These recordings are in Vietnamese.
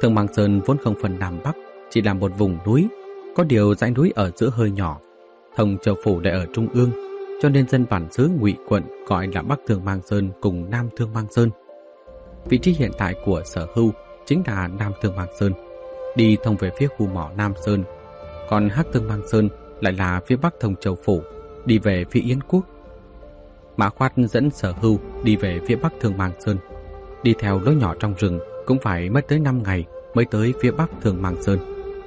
Thương Mang Sơn vốn không phần Nam Bắc, chỉ là một vùng núi, có điều dãy núi ở giữa hơi nhỏ. Thông Châu Phủ lại ở trung ương, cho nên dân bản xứ Ngụy quận gọi là Bắc Thương Mang Sơn cùng Nam Thương Mang Sơn. Vị trí hiện tại của Sở Hưu chính là Nam Thương Mang Sơn, đi thông về phía khu mỏ Nam Sơn, còn Hắc Thương Mang Sơn lại là phía Bắc Thông Châu Phủ, đi về phía Yến Quốc. Mã Khoát dẫn Sở Hưu đi về phía Bắc Thương Mang Sơn, đi theo lối nhỏ trong rừng cũng phải mất tới 5 ngày mới tới phía Bắc Thương Mang Sơn.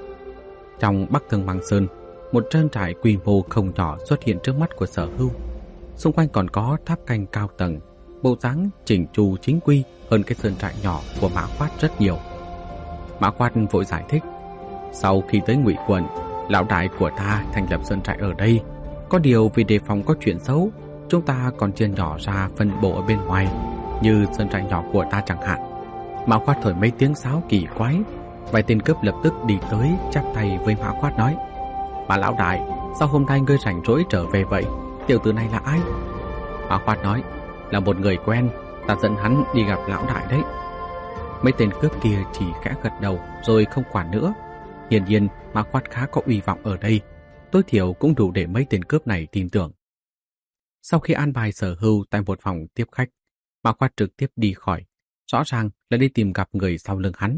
Trong Bắc Thương Mang Sơn, một sơn trại quy mô không nhỏ xuất hiện trước mắt của Sở Hưu. Xung quanh còn có tháp canh cao tầng, bộ dáng chỉnh chu chính quy hơn cái sơn trại nhỏ của Mã Khoát rất nhiều. Mã Khoát vội giải thích: sau khi tới Ngụy quận, lão đại của ta thành lập sơn trại ở đây. Có điều vì đề phòng có chuyện xấu, chúng ta còn chia nhỏ ra phân bổ ở bên ngoài, như sơn trại nhỏ của ta chẳng hạn. Mã Khoát thổi mấy tiếng sáo kỳ quái, vài tên cướp lập tức đi tới chắp tay với Mã Khoát nói: Mã lão đại, sao hôm nay ngươi rảnh rỗi trở về vậy? Tiểu tử này là ai? Mã Khoát nói: là một người quen, ta dẫn hắn đi gặp lão đại đấy. Mấy tên cướp kia chỉ khẽ gật đầu rồi không quản nữa. Hiển nhiên Mã Khoát khá có uy vọng ở đây, tối thiểu cũng đủ để mấy tên cướp này tin tưởng. Sau khi an bài Sở Hưu tại một phòng tiếp khách, Mã Khoát trực tiếp đi khỏi, rõ ràng là đi tìm gặp người sau lưng hắn.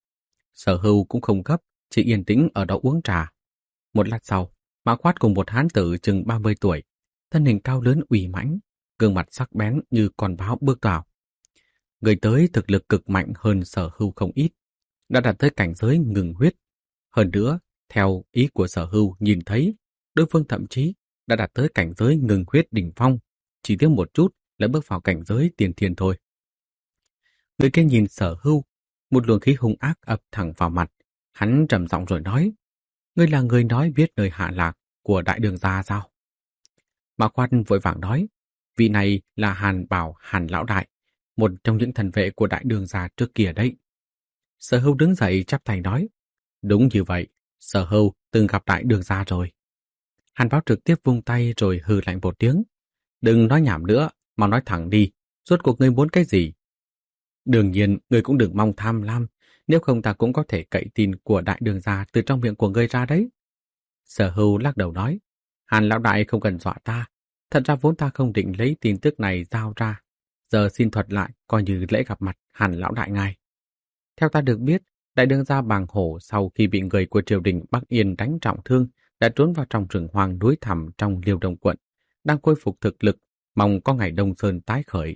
Sở Hưu cũng không gấp, chỉ yên tĩnh ở đó uống trà. Một lát sau, Mã Khoát cùng một hán tử chừng 30 tuổi, thân hình cao lớn uy mãnh, gương mặt sắc bén như con báo bước vào. Người tới thực lực cực mạnh hơn Sở Hưu không ít, đã đạt tới cảnh giới ngừng huyết. Hơn nữa, theo ý của Sở Hưu nhìn thấy, đối phương thậm chí đã đạt tới cảnh giới ngừng huyết đỉnh phong, chỉ thiếu một chút là bước vào cảnh giới tiên thiên thôi. Người kia nhìn Sở Hưu, một luồng khí hung ác ập thẳng vào mặt. Hắn trầm giọng rồi nói: ngươi là người nói biết nơi hạ lạc của đại đường gia sao? Mã Khoát vội vàng nói: vị này là Hàn Bảo Hàn lão đại, một trong những thần vệ của đại đường gia trước kia đấy. Sở Hưu đứng dậy chắp tay nói: đúng như vậy, Sở Hưu từng gặp đại đường gia rồi. Hàn Bảo trực tiếp vung tay rồi hừ lạnh một tiếng: đừng nói nhảm nữa, mau nói thẳng đi, rốt cuộc ngươi muốn cái gì? Đương nhiên, ngươi cũng đừng mong tham lam, nếu không ta cũng có thể cậy tin của đại đường gia từ trong miệng của ngươi ra đấy. Sở Hưu lắc đầu nói: Hàn lão đại không cần dọa ta, thật ra vốn ta không định lấy tin tức này giao ra, giờ xin thuật lại coi như lễ gặp mặt Hàn lão đại ngài. Theo ta được biết, đại đường gia Bàng Hổ sau khi bị người của triều đình Bắc Yên đánh trọng thương đã trốn vào trong rừng hoang núi thẳm trong Liêu Đông quận, đang khôi phục thực lực, mong có ngày Đông Sơn tái khởi.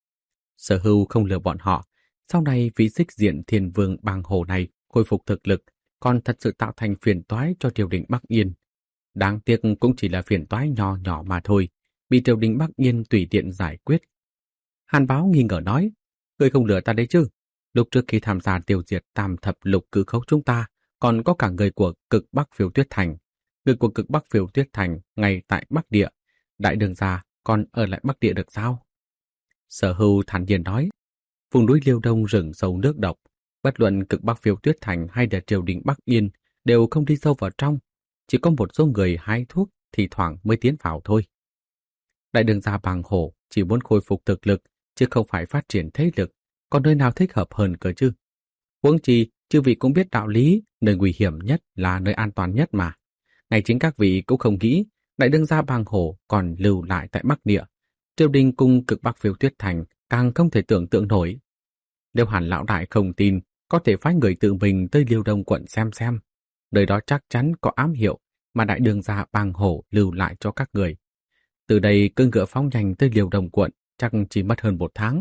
Sở Hưu không lừa bọn họ, sau này vị xích diện thiên vương Bàng Hổ này khôi phục thực lực, còn thật sự tạo thành phiền toái cho triều đình Bắc Yên. Đáng tiếc cũng chỉ là phiền toái nhỏ nhỏ mà thôi, bị triều đình Bắc Yên tùy tiện giải quyết. Hàn Báo nghi ngờ nói: ngươi không lừa ta đấy chứ? Lúc trước khi tham gia tiêu diệt Tam Thập Lục Cử Khấu chúng ta, còn có cả người của cực Bắc Phiêu Tuyết Thành. Người của cực Bắc Phiêu Tuyết Thành ngay tại Bắc Địa, đại đường gia còn ở lại Bắc Địa được sao? Sở Hưu thản nhiên nói: vùng núi Liêu Đông rừng sâu nước độc, bất luận cực Bắc Phiêu Tuyết Thành hay là triều đình Bắc Yên đều không đi sâu vào trong, chỉ có một số người hái thuốc thì thoảng mới tiến vào thôi. Đại đường gia Bàng Hổ chỉ muốn khôi phục thực lực, chứ không phải phát triển thế lực, còn nơi nào thích hợp hơn cơ chứ? Huống chi, chư vị cũng biết đạo lý, nơi nguy hiểm nhất là nơi an toàn nhất mà. Ngay chính các vị cũng không nghĩ, đại đường gia Bàng Hổ còn lưu lại tại Bắc Địa. Triều đình cùng cực Bắc Phiêu Tuyết Thành càng không thể tưởng tượng nổi. Nếu Hàn lão đại không tin, có thể phái người tự mình tới Liêu Đông quận xem. Nơi đó chắc chắn có ám hiệu mà đại đường gia Bàng Hổ lưu lại cho các người. Từ đây cưỡi ngựa phóng nhanh tới Liêu Đông quận chắc chỉ mất hơn 1 tháng.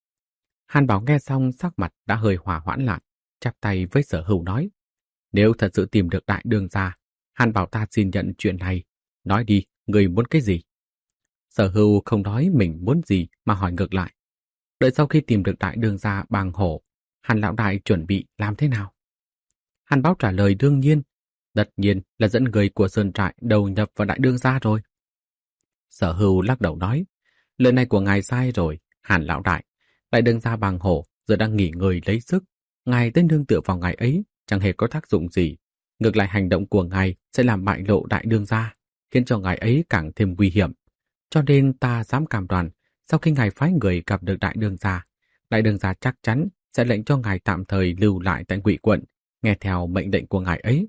Hàn Bảo nghe xong sắc mặt đã hơi hòa hoãn lại, chắp tay với Sở Hưu nói: nếu thật sự tìm được đại đường gia, Hàn Bảo ta xin nhận chuyện này. Nói đi, người muốn cái gì? Sở Hưu không nói mình muốn gì mà hỏi ngược lại: đợi sau khi tìm được đại đường gia Bàng Hổ, Hàn lão đại chuẩn bị làm thế nào? Hàn Báo trả lời đương nhiên, tất nhiên là dẫn người của sơn trại đầu nhập vào đại đường gia rồi. Sở Hưu lắc đầu nói: lời này của ngài sai rồi, Hàn lão đại. Đại đường gia Bàng Hổ giờ đang nghỉ ngơi lấy sức, ngài tới nương tựa vào ngài ấy chẳng hề có tác dụng gì. Ngược lại hành động của ngài sẽ làm bại lộ đại đường gia, khiến cho ngài ấy càng thêm nguy hiểm. Cho nên ta dám cam đoan, sau khi ngài phái người gặp được đại đường gia chắc chắn sẽ lệnh cho ngài tạm thời lưu lại tại Ngụy quận, nghe theo mệnh lệnh của ngài ấy.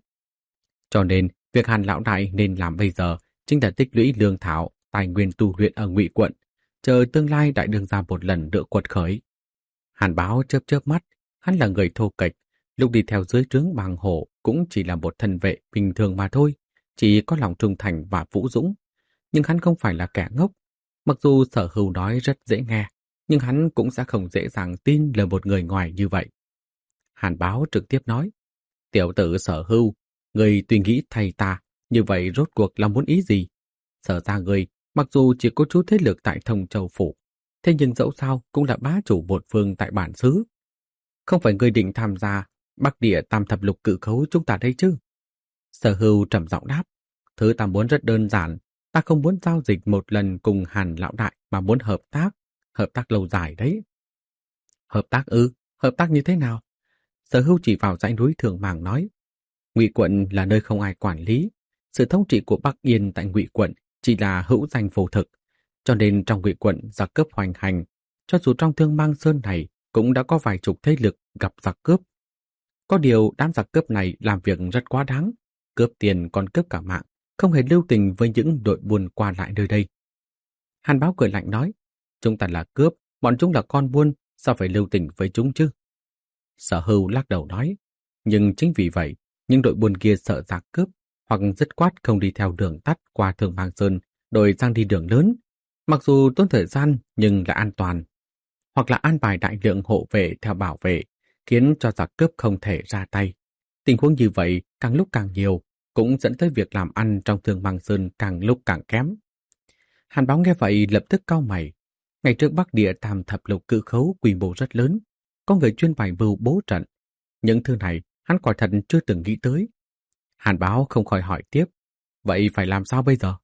Cho nên, việc Hàn lão đại nên làm bây giờ chính là tích lũy lương thảo, tài nguyên tu luyện ở Ngụy quận, chờ tương lai đại đương gia một lần nữa quật khởi. Hàn Báo chớp chớp mắt, hắn là người thô kệch, lúc đi theo dưới trướng Bàng Hổ cũng chỉ là một thân vệ bình thường mà thôi, chỉ có lòng trung thành và vũ dũng. Nhưng hắn không phải là kẻ ngốc. Mặc dù Sở Hưu nói rất dễ nghe, nhưng hắn cũng sẽ không dễ dàng tin lời một người ngoài như vậy. Hàn Báo trực tiếp nói, tiểu tử Sở Hưu, người tùy nghĩ thay ta, như vậy rốt cuộc là muốn ý gì? Sở ra người, mặc dù chỉ có chút thế lực tại Thông Châu Phủ, thế nhưng dẫu sao cũng là bá chủ một phương tại bản xứ. Không phải người định tham gia Bắc Địa Tam Thập Lục Cự Khấu chúng ta đây chứ? Sở Hưu trầm giọng đáp, thứ ta muốn rất đơn giản, ta không muốn giao dịch một lần cùng Hàn lão đại mà muốn hợp tác lâu dài đấy. Hợp tác ư? Hợp tác như thế nào? Sở Hưu chỉ vào dãy núi Thường Màng nói, Ngụy quận là nơi không ai quản lý, sự thống trị của Bắc Yên tại Ngụy quận chỉ là hữu danh vô thực, cho nên trong Ngụy quận giặc cướp hoành hành, cho dù trong Thương Mang Sơn này cũng đã có vài chục thế lực gặp giặc cướp. Có điều đám giặc cướp này làm việc rất quá đáng, cướp tiền còn cướp cả mạng, không hề lưu tình với những đội buôn qua lại nơi đây. Hàn Báo cười lạnh nói, chúng ta là cướp, bọn chúng là con buôn, sao phải lưu tình với chúng chứ? Sở Hưu lắc đầu nói, nhưng chính vì vậy, những đội buôn kia sợ giặc cướp, hoặc dứt khoát không đi theo đường tắt qua Thường Mang Sơn, đổi sang đi đường lớn, mặc dù tốn thời gian nhưng là an toàn, hoặc là an bài đại lượng hộ vệ theo bảo vệ, khiến cho giặc cướp không thể ra tay. Tình huống như vậy càng lúc càng nhiều, cũng dẫn tới việc làm ăn trong Thường Mang Sơn càng lúc càng kém. Hàn Báo nghe vậy lập tức cau mày. Ngày trước Bắc Địa Tam Thập Lục Cự Khấu quy mô rất lớn, có người chuyên bày mưu bố trận. Những thứ này hắn quả thật chưa từng nghĩ tới. Hàn Báo không khỏi hỏi tiếp, vậy phải làm sao bây giờ?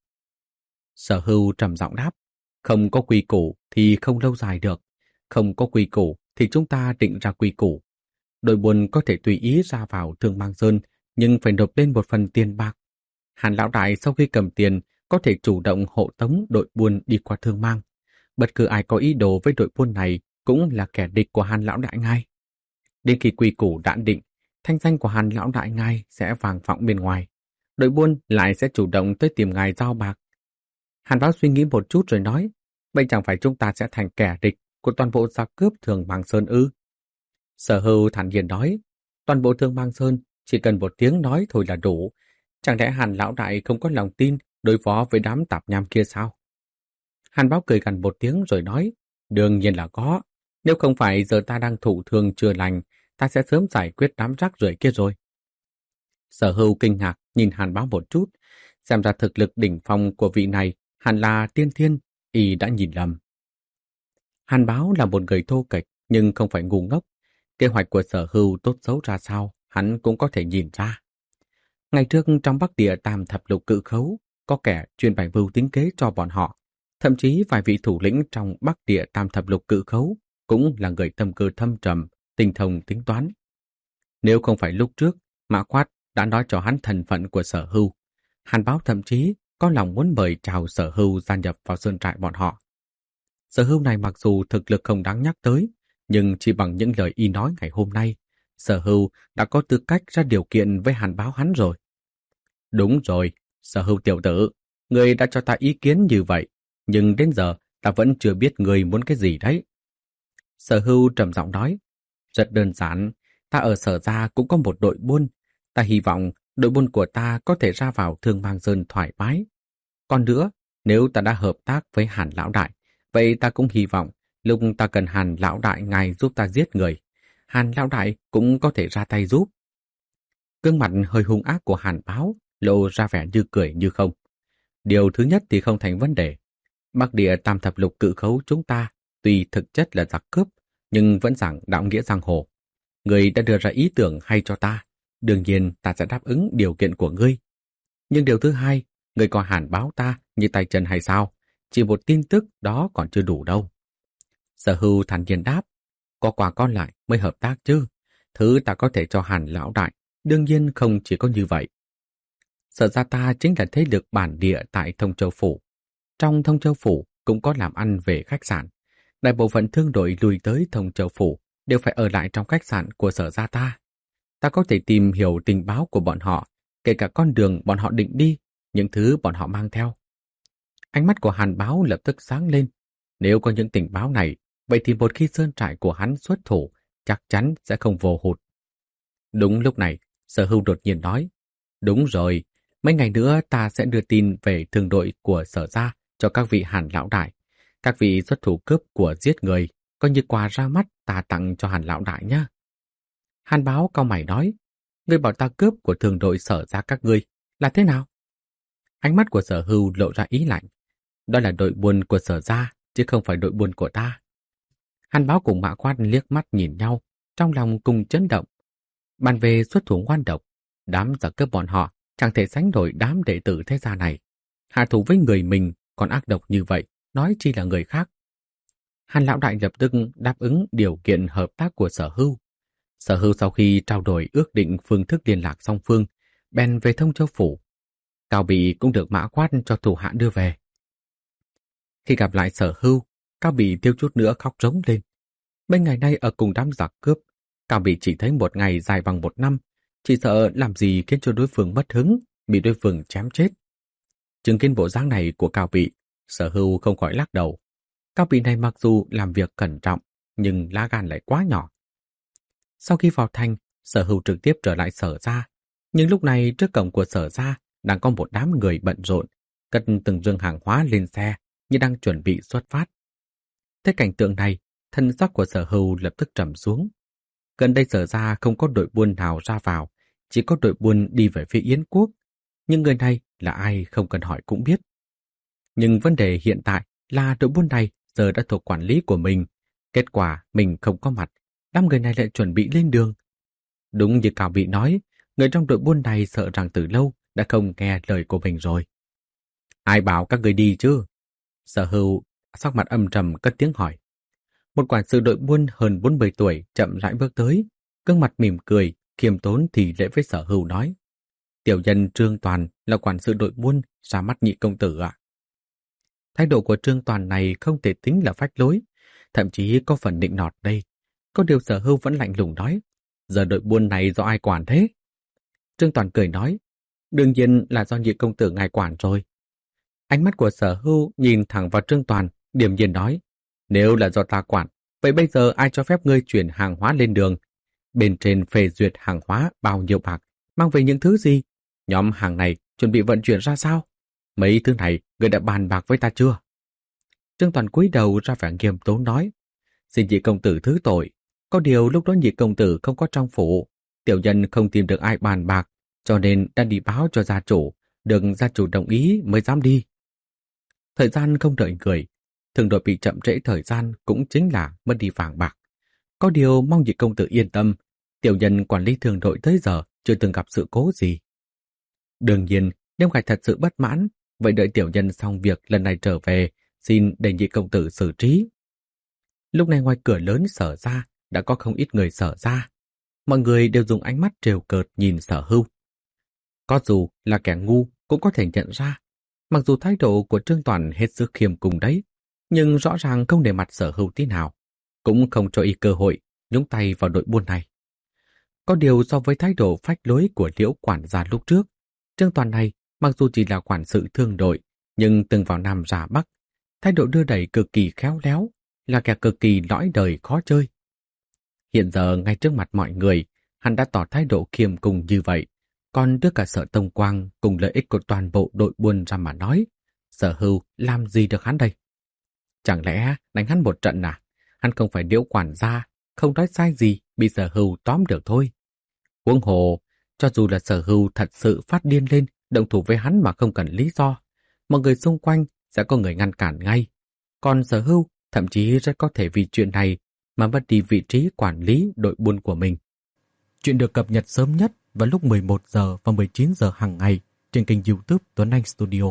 Sở Hưu trầm giọng đáp, không có quy củ thì không lâu dài được, không có quy củ thì chúng ta định ra quy củ. Đội buôn có thể tùy ý ra vào Thương Mang Sơn, nhưng phải nộp lên một phần tiền bạc. Hàn lão đại sau khi cầm tiền có thể chủ động hộ tống đội buôn đi qua Thương Mang. Bất cứ ai có ý đồ với đội buôn này cũng là kẻ địch của Hàn lão đại ngài. Đến khi quy củ đã định, thanh danh của Hàn lão đại ngài sẽ vang vọng bên ngoài. Đội buôn lại sẽ chủ động tới tìm ngài giao bạc. Hàn Báo suy nghĩ một chút rồi nói, vậy chẳng phải chúng ta sẽ thành kẻ địch của toàn bộ giặc cướp Thường Mang Sơn ư? Sở Hưu thản nhiên nói, toàn bộ Thương Mang Sơn chỉ cần một tiếng nói thôi là đủ. Chẳng lẽ Hàn lão đại không có lòng tin đối phó với đám tạp nham kia sao? Hàn Báo cười gằn một tiếng rồi nói, đương nhiên là có. Nếu không phải giờ ta đang thụ thương chưa lành, ta sẽ sớm giải quyết đám rác rưởi kia rồi. Sở Hưu kinh ngạc nhìn Hàn Báo một chút, xem ra thực lực đỉnh phong của vị này hẳn là tiên thiên, y đã nhìn lầm. Hàn Báo là một người thô kệch nhưng không phải ngu ngốc. Kế hoạch của Sở Hưu tốt xấu ra sao, hắn cũng có thể nhìn ra. Ngày trước trong Bắc Địa Tam Thập Lục Cự Khấu, có kẻ chuyên bày mưu tính kế cho bọn họ. Thậm chí vài vị thủ lĩnh trong Bắc Địa Tam Thập Lục Cự Khấu cũng là người tâm cơ thâm trầm, tinh thông tính toán. Nếu không phải lúc trước, Mã Khoát đã nói cho hắn thân phận của Sở Hưu, Hàn Báo thậm chí có lòng muốn mời chào Sở Hưu gia nhập vào sơn trại bọn họ. Sở Hưu này mặc dù thực lực không đáng nhắc tới, nhưng chỉ bằng những lời y nói ngày hôm nay, Sở Hưu đã có tư cách ra điều kiện với Hàn Báo hắn rồi. Đúng rồi, Sở Hưu tiểu tử, người đã cho ta ý kiến như vậy, nhưng đến giờ ta vẫn chưa biết người muốn cái gì đấy. Sở Hưu trầm giọng nói, rất đơn giản, ta ở Sở gia cũng có một đội buôn, ta hy vọng đội buôn của ta có thể ra vào Thương Mang Sơn thoải mái. Còn nữa, nếu ta đã hợp tác với Hàn lão đại, vậy ta cũng hy vọng lúc ta cần Hàn lão đại ngài giúp ta giết người, Hàn lão đại cũng có thể ra tay giúp. Gương mặt hơi hung ác của Hàn Báo lộ ra vẻ như cười như không. Điều thứ nhất thì không thành vấn đề. Bắc Địa Tam Thập Lục Cự Khấu chúng ta tuy thực chất là giặc cướp, nhưng vẫn giảng đạo nghĩa giang hồ. Người đã đưa ra ý tưởng hay cho ta, đương nhiên ta sẽ đáp ứng điều kiện của ngươi. Nhưng điều thứ hai, người coi Hàn Báo ta như tay chân hay sao? Chỉ một tin tức đó còn chưa đủ đâu. Sở Hưu thản nhiên đáp, có qua có lại mới hợp tác chứ. Thứ ta có thể cho Hàn lão đại, đương nhiên không chỉ có như vậy. Sở gia ta chính là thế lực bản địa tại Thông Châu Phủ. Trong Thông Châu Phủ cũng có làm ăn về khách sạn. Đại bộ phận thương đội lùi tới Thông Châu Phủ đều phải ở lại trong khách sạn của Sở gia ta. Ta có thể tìm hiểu tình báo của bọn họ, kể cả con đường bọn họ định đi, những thứ bọn họ mang theo. Ánh mắt của Hàn Báo lập tức sáng lên. Nếu có những tình báo này, vậy thì một khi sơn trại của hắn xuất thủ, chắc chắn sẽ không vô hụt. Đúng lúc này, Sở Hưu đột nhiên nói, đúng rồi, mấy ngày nữa ta sẽ đưa tin về thương đội của Sở gia cho các vị Hàn lão đại. Các vị xuất thủ cướp của giết người, coi như quà ra mắt ta tặng cho Hàn lão đại nhé. Hàn Báo cau mày nói, ngươi bảo ta cướp của thương đội Sở gia các ngươi, là thế nào? Ánh mắt của Sở Hưu lộ ra ý lạnh. Đó là đội buôn của Sở gia, chứ không phải đội buôn của ta. Hàn Báo cùng Mã Quát liếc mắt nhìn nhau, trong lòng cùng chấn động. Bàn về xuất thủ ngoan độc, đám giặc cướp bọn họ chẳng thể sánh đổi đám đệ tử thế gia này. Hạ thủ với người mình còn ác độc như vậy, nói chi là người khác. Hàn lão đại lập tức đáp ứng điều kiện hợp tác của Sở Hưu. Sở Hưu sau khi trao đổi ước định phương thức liên lạc song phương, bèn về Thông Châu phủ. Cao Bị cũng được Mã Quát cho thủ hạ đưa về. Khi gặp lại Sở Hưu, Cao Bị thiếu chút nữa khóc rống lên. Mấy ngày nay ở cùng đám giặc cướp, Cao Bị chỉ thấy một ngày dài bằng một năm, chỉ sợ làm gì khiến cho đối phương mất hứng, bị đối phương chém chết. Chứng kiến bộ dáng này của Cao Bị, Sở Hưu không khỏi lắc đầu. Cao Bị này mặc dù làm việc cẩn trọng, nhưng lá gan lại quá nhỏ. Sau khi vào thành, Sở Hưu trực tiếp trở lại Sở gia, nhưng lúc này trước cổng của Sở gia đang có một đám người bận rộn, cất từng rương hàng hóa lên xe như đang chuẩn bị xuất phát. Thấy cảnh tượng này, thân sắc của Sở Hưu lập tức trầm xuống. Gần đây Sở gia không có đội buôn nào ra vào, chỉ có đội buôn đi về phía Yến Quốc. Nhưng người này là ai không cần hỏi cũng biết. Nhưng vấn đề hiện tại là đội buôn này giờ đã thuộc quản lý của mình. Kết quả mình không có mặt, đám người này lại chuẩn bị lên đường. Đúng như Cao Bị nói, người trong đội buôn này sợ rằng từ lâu đã không nghe lời của mình rồi. Ai bảo các người đi chứ? Sở Hưu sắc mặt âm trầm cất tiếng hỏi. Một quản sự đội buôn hơn 40 tuổi chậm rãi bước tới, gương mặt mỉm cười, khiêm tốn thì lễ với Sở Hưu nói. Tiểu nhân Trương Toàn là quản sự đội buôn, ra mắt nhị công tử ạ. Thái độ của Trương Toàn này không thể tính là phách lối, thậm chí có phần nịnh nọt đây. Có điều Sở Hưu vẫn lạnh lùng nói, giờ đội buôn này do ai quản thế? Trương Toàn cười nói, đương nhiên là do nhị công tử ngài quản rồi. Ánh mắt của Sở Hưu nhìn thẳng vào Trương Toàn, điềm nhiên nói, nếu là do ta quản, vậy bây giờ ai cho phép ngươi chuyển hàng hóa lên đường? Bên trên phê duyệt hàng hóa bao nhiêu bạc, mang về những thứ gì? Nhóm hàng này chuẩn bị vận chuyển ra sao? Mấy thứ này ngươi đã bàn bạc với ta chưa? Trương Toàn cúi đầu ra vẻ nghiêm túc nói, xin nhị công tử thứ tội. Có điều lúc đó nhị công tử không có trong phủ, tiểu nhân không tìm được ai bàn bạc, cho nên đã đi báo cho gia chủ, được gia chủ đồng ý mới dám đi. Thời gian không đợi người, thường đội bị chậm trễ thời gian cũng chính là mất đi vàng bạc. Có điều mong nhị công tử yên tâm, tiểu nhân quản lý thường đội tới giờ chưa từng gặp sự cố gì. Đương nhiên, nếu ngài thật sự bất mãn, vậy đợi tiểu nhân xong việc lần này trở về, xin để nhị công tử xử trí. Lúc này ngoài cửa lớn Sở gia đã có không ít người Sở gia. Mọi người đều dùng ánh mắt trêu cợt nhìn Sở Hưu. Có dù là kẻ ngu cũng có thể nhận ra, mặc dù thái độ của Trương Toàn hết sức khiêm cùng đấy, nhưng rõ ràng không để mặt Sở Hưu tí nào, cũng không cho y cơ hội nhúng tay vào đội buôn này. Có điều so với thái độ phách lối của Liễu quản gia lúc trước, Trương Toàn này mặc dù chỉ là quản sự thương đội, nhưng từng vào Nam ra Bắc, thái độ đưa đẩy cực kỳ khéo léo, là kẻ cực kỳ lõi đời khó chơi. Hiện giờ ngay trước mặt mọi người, hắn đã tỏ thái độ khiêm cùng như vậy, còn đưa cả Sở Tông Quang cùng lợi ích của toàn bộ đội buôn ra mà nói, Sở Hưu làm gì được hắn đây? Chẳng lẽ đánh hắn một trận à? Hắn không phải Liễu quản gia, không nói sai gì, bị Sở Hưu tóm được thôi. Huống hồ, cho dù là Sở Hưu thật sự phát điên lên, động thủ với hắn mà không cần lý do, mọi người xung quanh sẽ có người ngăn cản ngay. Còn Sở Hưu thậm chí rất có thể vì chuyện này mà mất đi vị trí quản lý đội buôn của mình. Chuyện được cập nhật sớm nhất vào lúc 11 giờ và 19 giờ hàng ngày trên kênh YouTube Tuấn Anh Studio.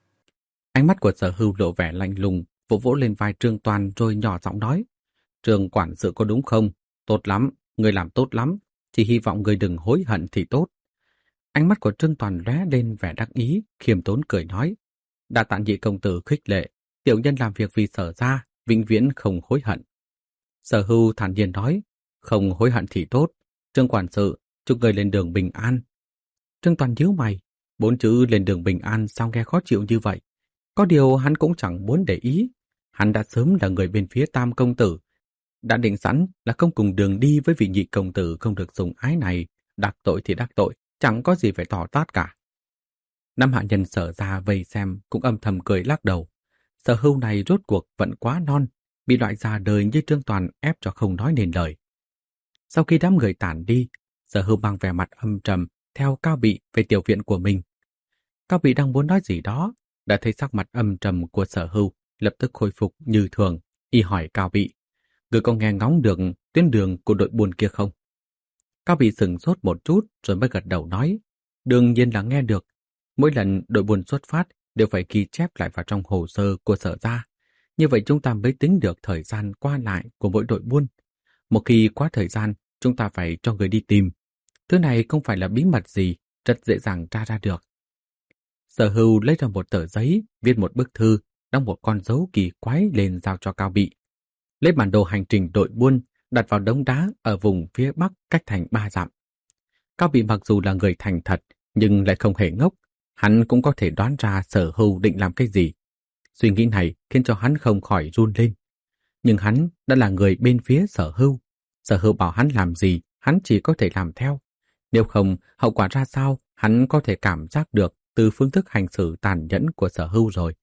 Ánh mắt của Sở Hưu lộ vẻ lạnh lùng, vỗ vỗ lên vai Trương Toàn rồi nhỏ giọng nói, Trương quản sự có đúng không? Tốt lắm, người làm tốt lắm, chỉ hy vọng người đừng hối hận thì tốt. Ánh mắt của Trương Toàn lóe lên vẻ đắc ý, khiêm tốn cười nói, đa tạ nhị công tử khích lệ, tiểu nhân làm việc vì Sở gia, vĩnh viễn không hối hận. Sở Hưu thản nhiên nói, Không hối hận thì tốt. Trương quản sự, chúc người lên đường bình an. Trương Toàn nhíu mày, 4 chữ lên đường bình an sao nghe khó chịu như vậy. Có điều hắn cũng chẳng muốn để ý. Hắn đã sớm là người bên phía Tam công tử, đã định sẵn là không cùng đường đi với vị nhị công tử không được dùng ái này. Đắc tội thì đắc tội, chẳng có gì phải tỏ tát cả. Năm hạ nhân Sở ra vây xem cũng âm thầm cười lắc đầu. Sở Hưu này rốt cuộc vẫn quá non, bị loại già đời như Trương Toàn ép cho không nói nên lời. Sau khi đám người tản đi, Sở Hưu mang vẻ mặt âm trầm theo Cao Bị về tiểu viện của mình. Cao Bị đang muốn nói gì đó, đã thấy sắc mặt âm trầm của Sở Hưu lập tức khôi phục như thường. Y hỏi Cao Bị, người có nghe ngóng được tuyến đường của đội buôn kia không? Cao Bị sững sốt một chút rồi mới gật đầu nói, đương nhiên là nghe được. Mỗi lần đội buôn xuất phát đều phải ghi chép lại vào trong hồ sơ của Sở ra. Như vậy chúng ta mới tính được thời gian qua lại của mỗi đội buôn. Một khi quá thời gian, chúng ta phải cho người đi tìm. Thứ này không phải là bí mật gì, rất dễ dàng tra ra được. Sở Hưu lấy ra một tờ giấy, viết một bức thư, đóng một con dấu kỳ quái lên giao cho Cao Bị. Lấy bản đồ hành trình đội buôn, đặt vào đống đá ở vùng phía bắc cách thành 3 dặm. Cao Bị mặc dù là người thành thật, nhưng lại không hề ngốc. Hắn cũng có thể đoán ra Sở Hưu định làm cái gì. Suy nghĩ này khiến cho hắn không khỏi run lên. Nhưng hắn đã là người bên phía Sở Hưu. Sở Hưu bảo hắn làm gì, hắn chỉ có thể làm theo. Nếu không, hậu quả ra sao, hắn có thể cảm giác được từ phương thức hành xử tàn nhẫn của Sở Hưu rồi.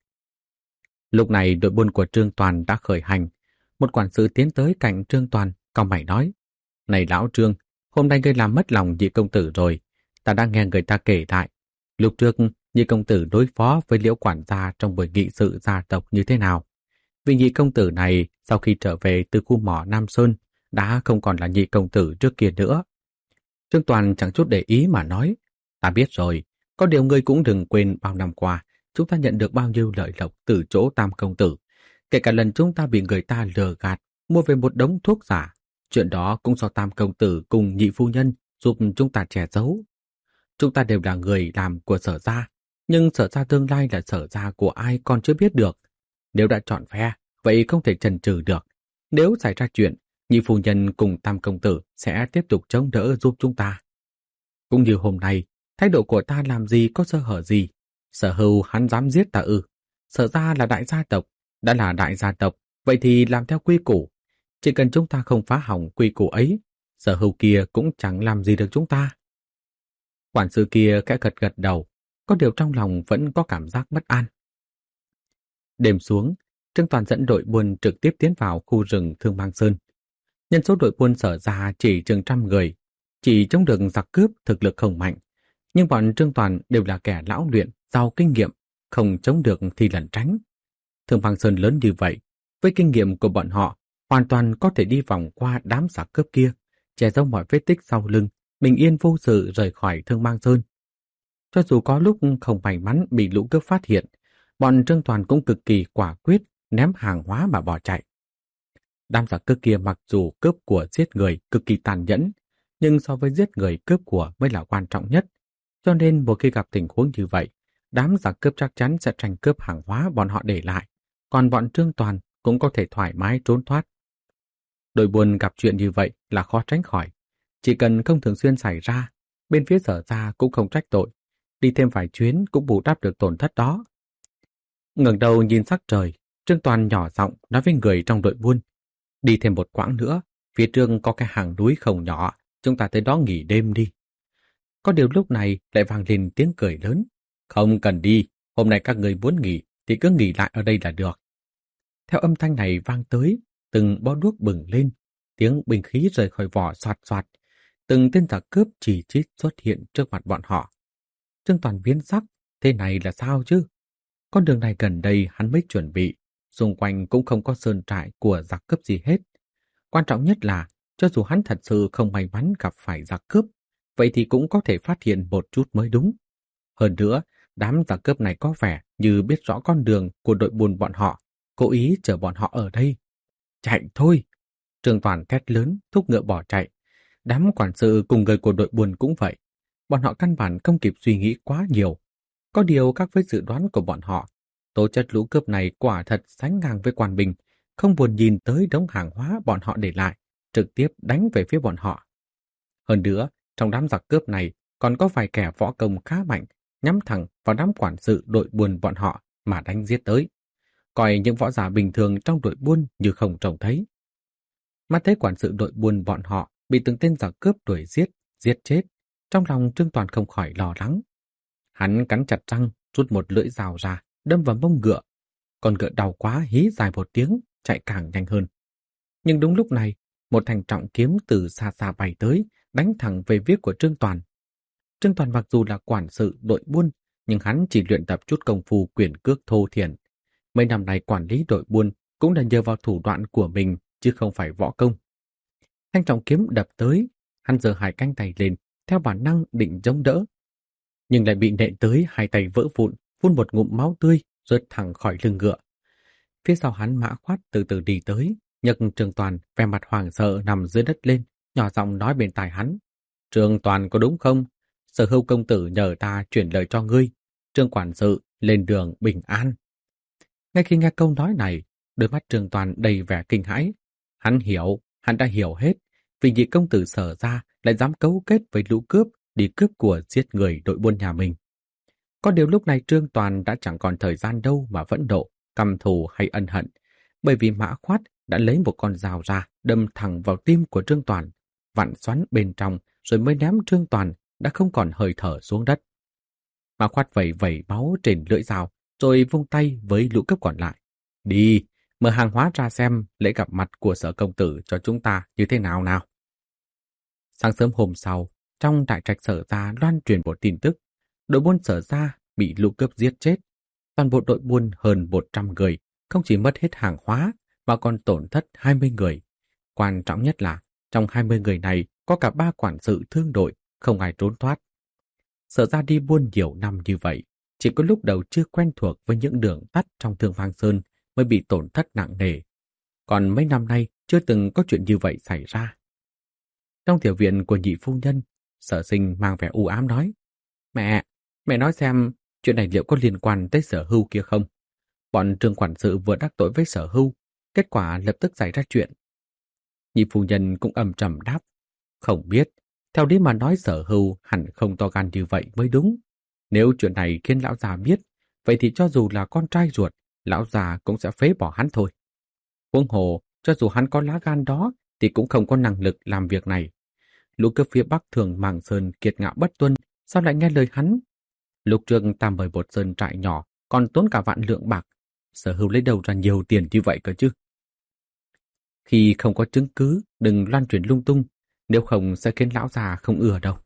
Lúc này đội buôn của Trương Toàn đã khởi hành. Một quản sự tiến tới cạnh Trương Toàn, cau mày nói, này lão Trương, hôm nay ngươi làm mất lòng nhị công tử rồi. Ta đã nghe người ta kể lại. Lúc trước, nhị công tử đối phó với Liễu quản gia trong buổi nghị sự gia tộc như thế nào. Vị nhị công tử này sau khi trở về từ khu mỏ Nam Sơn đã không còn là nhị công tử trước kia nữa. Trương Toàn chẳng chút để ý mà nói, ta biết rồi, có điều ngươi cũng đừng quên bao năm qua chúng ta nhận được bao nhiêu lợi lộc từ chỗ Tam công tử. Kể cả lần chúng ta bị người ta lừa gạt, mua về một đống thuốc giả. Chuyện đó cũng do Tam công tử cùng nhị phu nhân giúp chúng ta che giấu. Chúng ta đều là người làm của Sở gia, nhưng Sở gia tương lai là Sở gia của ai còn chưa biết được. Nếu đã chọn phe, vậy không thể chần chừ được. Nếu xảy ra chuyện, nhị phu nhân cùng Tam công tử sẽ tiếp tục chống đỡ giúp chúng ta. Cũng như hôm nay, thái độ của ta làm gì có sơ hở gì. Sở Hưu hắn dám giết ta ư? Sở gia là đại gia tộc, đã là đại gia tộc, vậy thì làm theo quy củ. Chỉ cần chúng ta không phá hỏng quy củ ấy, Sở Hưu kia cũng chẳng làm gì được chúng ta. Quản sự kia khẽ gật gật đầu, có điều trong lòng vẫn có cảm giác bất an. Đêm xuống, Trương Toàn dẫn đội buôn trực tiếp tiến vào khu rừng Thương Mang Sơn. Nhân số đội buôn Sở ra chỉ chừng 100 người, chỉ chống được giặc cướp thực lực không mạnh. Nhưng bọn Trương Toàn đều là kẻ lão luyện, giàu kinh nghiệm, không chống được thì lẩn tránh. Thương Mang Sơn lớn như vậy, với kinh nghiệm của bọn họ, hoàn toàn có thể đi vòng qua đám giặc cướp kia, che giấu mọi vết tích sau lưng, bình yên vô sự rời khỏi Thương Mang Sơn. Cho dù có lúc không may mắn bị lũ cướp phát hiện, bọn Trương Toàn cũng cực kỳ quả quyết ném hàng hóa mà bỏ chạy. Đám giặc cướp kia mặc dù cướp của giết người cực kỳ tàn nhẫn, nhưng so với giết người cướp của mới là quan trọng nhất. Cho nên một khi gặp tình huống như vậy, đám giặc cướp chắc chắn sẽ tranh cướp hàng hóa bọn họ để lại, còn bọn Trương Toàn cũng có thể thoải mái trốn thoát. Đội buôn gặp chuyện như vậy là khó tránh khỏi. Chỉ cần không thường xuyên xảy ra, bên phía Sở gia cũng không trách tội. Đi thêm vài chuyến cũng bù đắp được tổn thất đó. Ngẩng đầu nhìn sắc trời, Trương Toàn nhỏ giọng nói với người trong đội buôn. Đi thêm một quãng nữa, phía trước có cái hang núi không nhỏ, chúng ta tới đó nghỉ đêm đi. Có điều lúc này lại vang lên tiếng cười lớn. Không cần đi, hôm nay các người muốn nghỉ thì cứ nghỉ lại ở đây là được. Theo âm thanh này vang tới, từng bó đuốc bừng lên, tiếng binh khí rời khỏi vỏ xoạt xoạt, từng tên giặc cướp chỉ chít xuất hiện trước mặt bọn họ. Trương Toàn biến sắc, thế này là sao chứ? Con đường này gần đây hắn mới chuẩn bị, xung quanh cũng không có sơn trại của giặc cướp gì hết. Quan trọng nhất là, cho dù hắn thật sự không may mắn gặp phải giặc cướp, vậy thì cũng có thể phát hiện một chút mới đúng. Hơn nữa, đám giặc cướp này có vẻ như biết rõ con đường của đội buôn bọn họ, cố ý chờ bọn họ ở đây. Chạy thôi! Trương Toàn thét lớn, thúc ngựa bỏ chạy. Đám quản sự cùng người của đội buôn cũng vậy. Bọn họ căn bản không kịp suy nghĩ quá nhiều. Có điều khác với dự đoán của bọn họ, tố chất lũ cướp này quả thật sánh ngang với quan binh, không buồn nhìn tới đống hàng hóa bọn họ để lại, trực tiếp đánh về phía bọn họ. Hơn nữa, trong đám giặc cướp này còn có vài kẻ võ công khá mạnh, nhắm thẳng vào đám quản sự đội buôn bọn họ mà đánh giết tới, coi những võ giả bình thường trong đội buôn như không trông thấy. Mắt thấy quản sự đội buôn bọn họ bị từng tên giặc cướp đuổi giết chết, trong lòng Trương Toàn không khỏi lo lắng. Hắn cắn chặt răng, rút một lưỡi dao ra, đâm vào mông ngựa. Con ngựa đau quá hí dài một tiếng, chạy càng nhanh hơn. Nhưng đúng lúc này, một thanh trọng kiếm từ xa xa bay tới, đánh thẳng về phía của Trương Toàn. Trương Toàn mặc dù là quản sự đội buôn, nhưng hắn chỉ luyện tập chút công phu quyền cước thô thiển. Mấy năm nay quản lý đội buôn cũng là nhờ vào thủ đoạn của mình, chứ không phải võ công. Thanh trọng kiếm đập tới, hắn giơ hai cánh tay lên, theo bản năng định chống đỡ. Nhưng lại bị nện tới, hai tay vỡ vụn, phun một ngụm máu tươi, rớt thẳng khỏi lưng ngựa. Phía sau hắn Mã Khoát từ từ đi tới, nhấc Trương Toàn vẻ mặt hoảng sợ nằm dưới đất lên, nhỏ giọng nói bên tai hắn: "Trương Toàn có đúng không? Sở Hưu công tử nhờ ta chuyển lời cho ngươi, Trương quản sự lên đường bình an." Ngay khi nghe câu nói này, đôi mắt Trương Toàn đầy vẻ kinh hãi. Hắn đã hiểu hết, vì nhị công tử Sở ra lại dám cấu kết với lũ cướp đi cướp của giết người đội buôn nhà mình. Có điều lúc này Trương Toàn đã chẳng còn thời gian đâu mà phẫn nộ, căm thù hay ân hận, bởi vì Mã Khoát đã lấy một con dao ra đâm thẳng vào tim của Trương Toàn, vặn xoắn bên trong rồi mới ném Trương Toàn đã không còn hơi thở xuống đất. Mã Khoát vẩy vẩy máu trên lưỡi dao rồi vung tay với lũ cướp còn lại: "Đi, mở hàng hóa ra xem lễ gặp mặt của Sở công tử cho chúng ta như thế nào nào." Sáng sớm hôm sau, trong đại trạch Sở gia loan truyền một tin tức: đội buôn Sở gia bị lũ cướp giết chết. Toàn bộ đội buôn hơn 100 người, không chỉ mất hết hàng hóa mà còn tổn thất 20 người. Quan trọng nhất là trong 20 người này có cả 3 quản sự thương đội, không ai trốn thoát. Sở gia đi buôn nhiều năm như vậy, chỉ có lúc đầu chưa quen thuộc với những đường tắt trong Thương Vang Sơn mới bị tổn thất nặng nề. Còn mấy năm nay chưa từng có chuyện như vậy xảy ra. Trong tiểu viện của nhị phu nhân, Sở Sinh mang vẻ u ám nói: Mẹ nói xem chuyện này liệu có liên quan tới Sở Hưu kia không? Bọn Trương quản sự vừa đắc tội với Sở Hưu, kết quả lập tức xảy ra chuyện. Nhị phu nhân cũng âm trầm đáp: "Không biết, theo lý mà nói Sở Hưu hẳn không to gan như vậy mới đúng. Nếu chuyện này khiến lão già biết, vậy thì cho dù là con trai ruột, lão già cũng sẽ phế bỏ hắn thôi. Huống hồ, cho dù hắn có lá gan đó, thì cũng không có năng lực làm việc này. Lũ cướp phía Bắc thường Màng Sơn kiệt ngạo bất tuân, sao lại nghe lời hắn? Lúc trước ta mời một sơn trại nhỏ, còn tốn cả vạn lượng bạc. Sở Hưu lấy đâu ra nhiều tiền như vậy cơ chứ?" Khi không có chứng cứ, đừng loan truyền lung tung, nếu không sẽ khiến lão già không ưa đâu.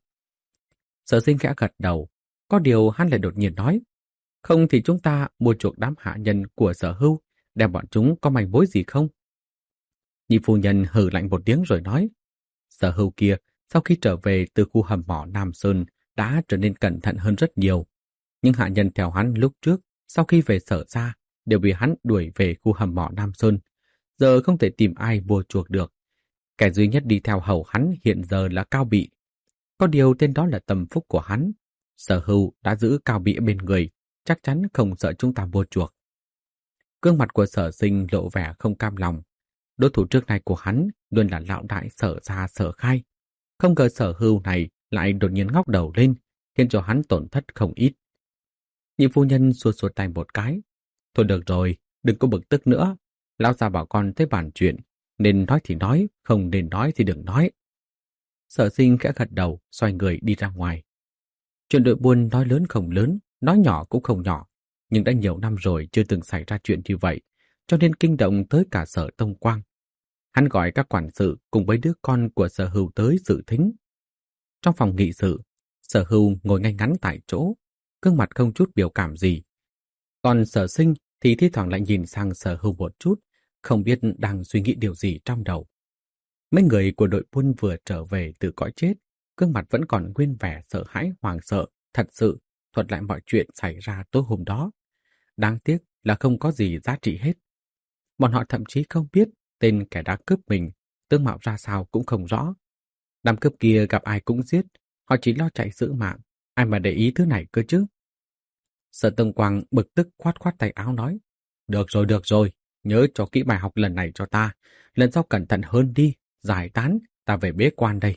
Sở Sinh khẽ gật đầu, có điều hắn lại đột nhiên nói: "Không thì chúng ta mua chuộc đám hạ nhân của Sở Hưu, đem bọn chúng có manh mối gì không?" Nhị phu nhân hừ lạnh một tiếng rồi nói: "Sở Hưu kia, sau khi trở về từ khu hầm mỏ Nam Sơn, đã trở nên cẩn thận hơn rất nhiều. Nhưng hạ nhân theo hắn lúc trước, sau khi về Sở ra, đều bị hắn đuổi về khu hầm mỏ Nam Sơn. Giờ không thể tìm ai mua chuộc được. Kẻ duy nhất đi theo hầu hắn hiện giờ là Cao Bị. Có điều tên đó là tâm phúc của hắn. Sở Hưu đã giữ Cao Bị bên người, chắc chắn không sợ chúng ta mua chuộc." Gương mặt của Sở Sinh lộ vẻ không cam lòng. Đối thủ trước này của hắn luôn là lão đại Sở ra Sở Khai. Không ngờ Sở Hưu này lại đột nhiên ngóc đầu lên, khiến cho hắn tổn thất không ít. Nhị phu nhân xua xua tay một cái: "Thôi được rồi, đừng có bực tức nữa. Lão già bảo con tới bàn chuyện, nên nói thì nói, không nên nói thì đừng nói." Sở Sinh khẽ gật đầu, xoay người đi ra ngoài. Chuyện đội buôn nói lớn không lớn, nói nhỏ cũng không nhỏ, nhưng đã nhiều năm rồi chưa từng xảy ra chuyện như vậy, cho nên kinh động tới cả Sở Tông Quang. Hắn gọi các quản sự cùng với đứa con của Sở Hưu tới dự thính. Trong phòng nghị sự, Sở Hưu ngồi ngay ngắn tại chỗ, gương mặt không chút biểu cảm gì. Còn Sở Sinh thì thi thoảng lại nhìn sang Sở Hưu một chút, không biết đang suy nghĩ điều gì trong đầu. Mấy người của đội buôn vừa trở về từ cõi chết, gương mặt vẫn còn nguyên vẻ sợ hãi hoảng sợ, thật sự thuật lại mọi chuyện xảy ra tối hôm đó. Đáng tiếc là không có gì giá trị hết. Bọn họ thậm chí không biết tên kẻ đã cướp mình, tướng mạo ra sao cũng không rõ. Đám cướp kia gặp ai cũng giết, họ chỉ lo chạy giữ mạng, ai mà để ý thứ này cơ chứ. Sở Tông Quang bực tức khoát khoát tay áo nói: được rồi, nhớ cho kỹ bài học lần này cho ta, lần sau cẩn thận hơn đi, giải tán, ta về bế quan đây.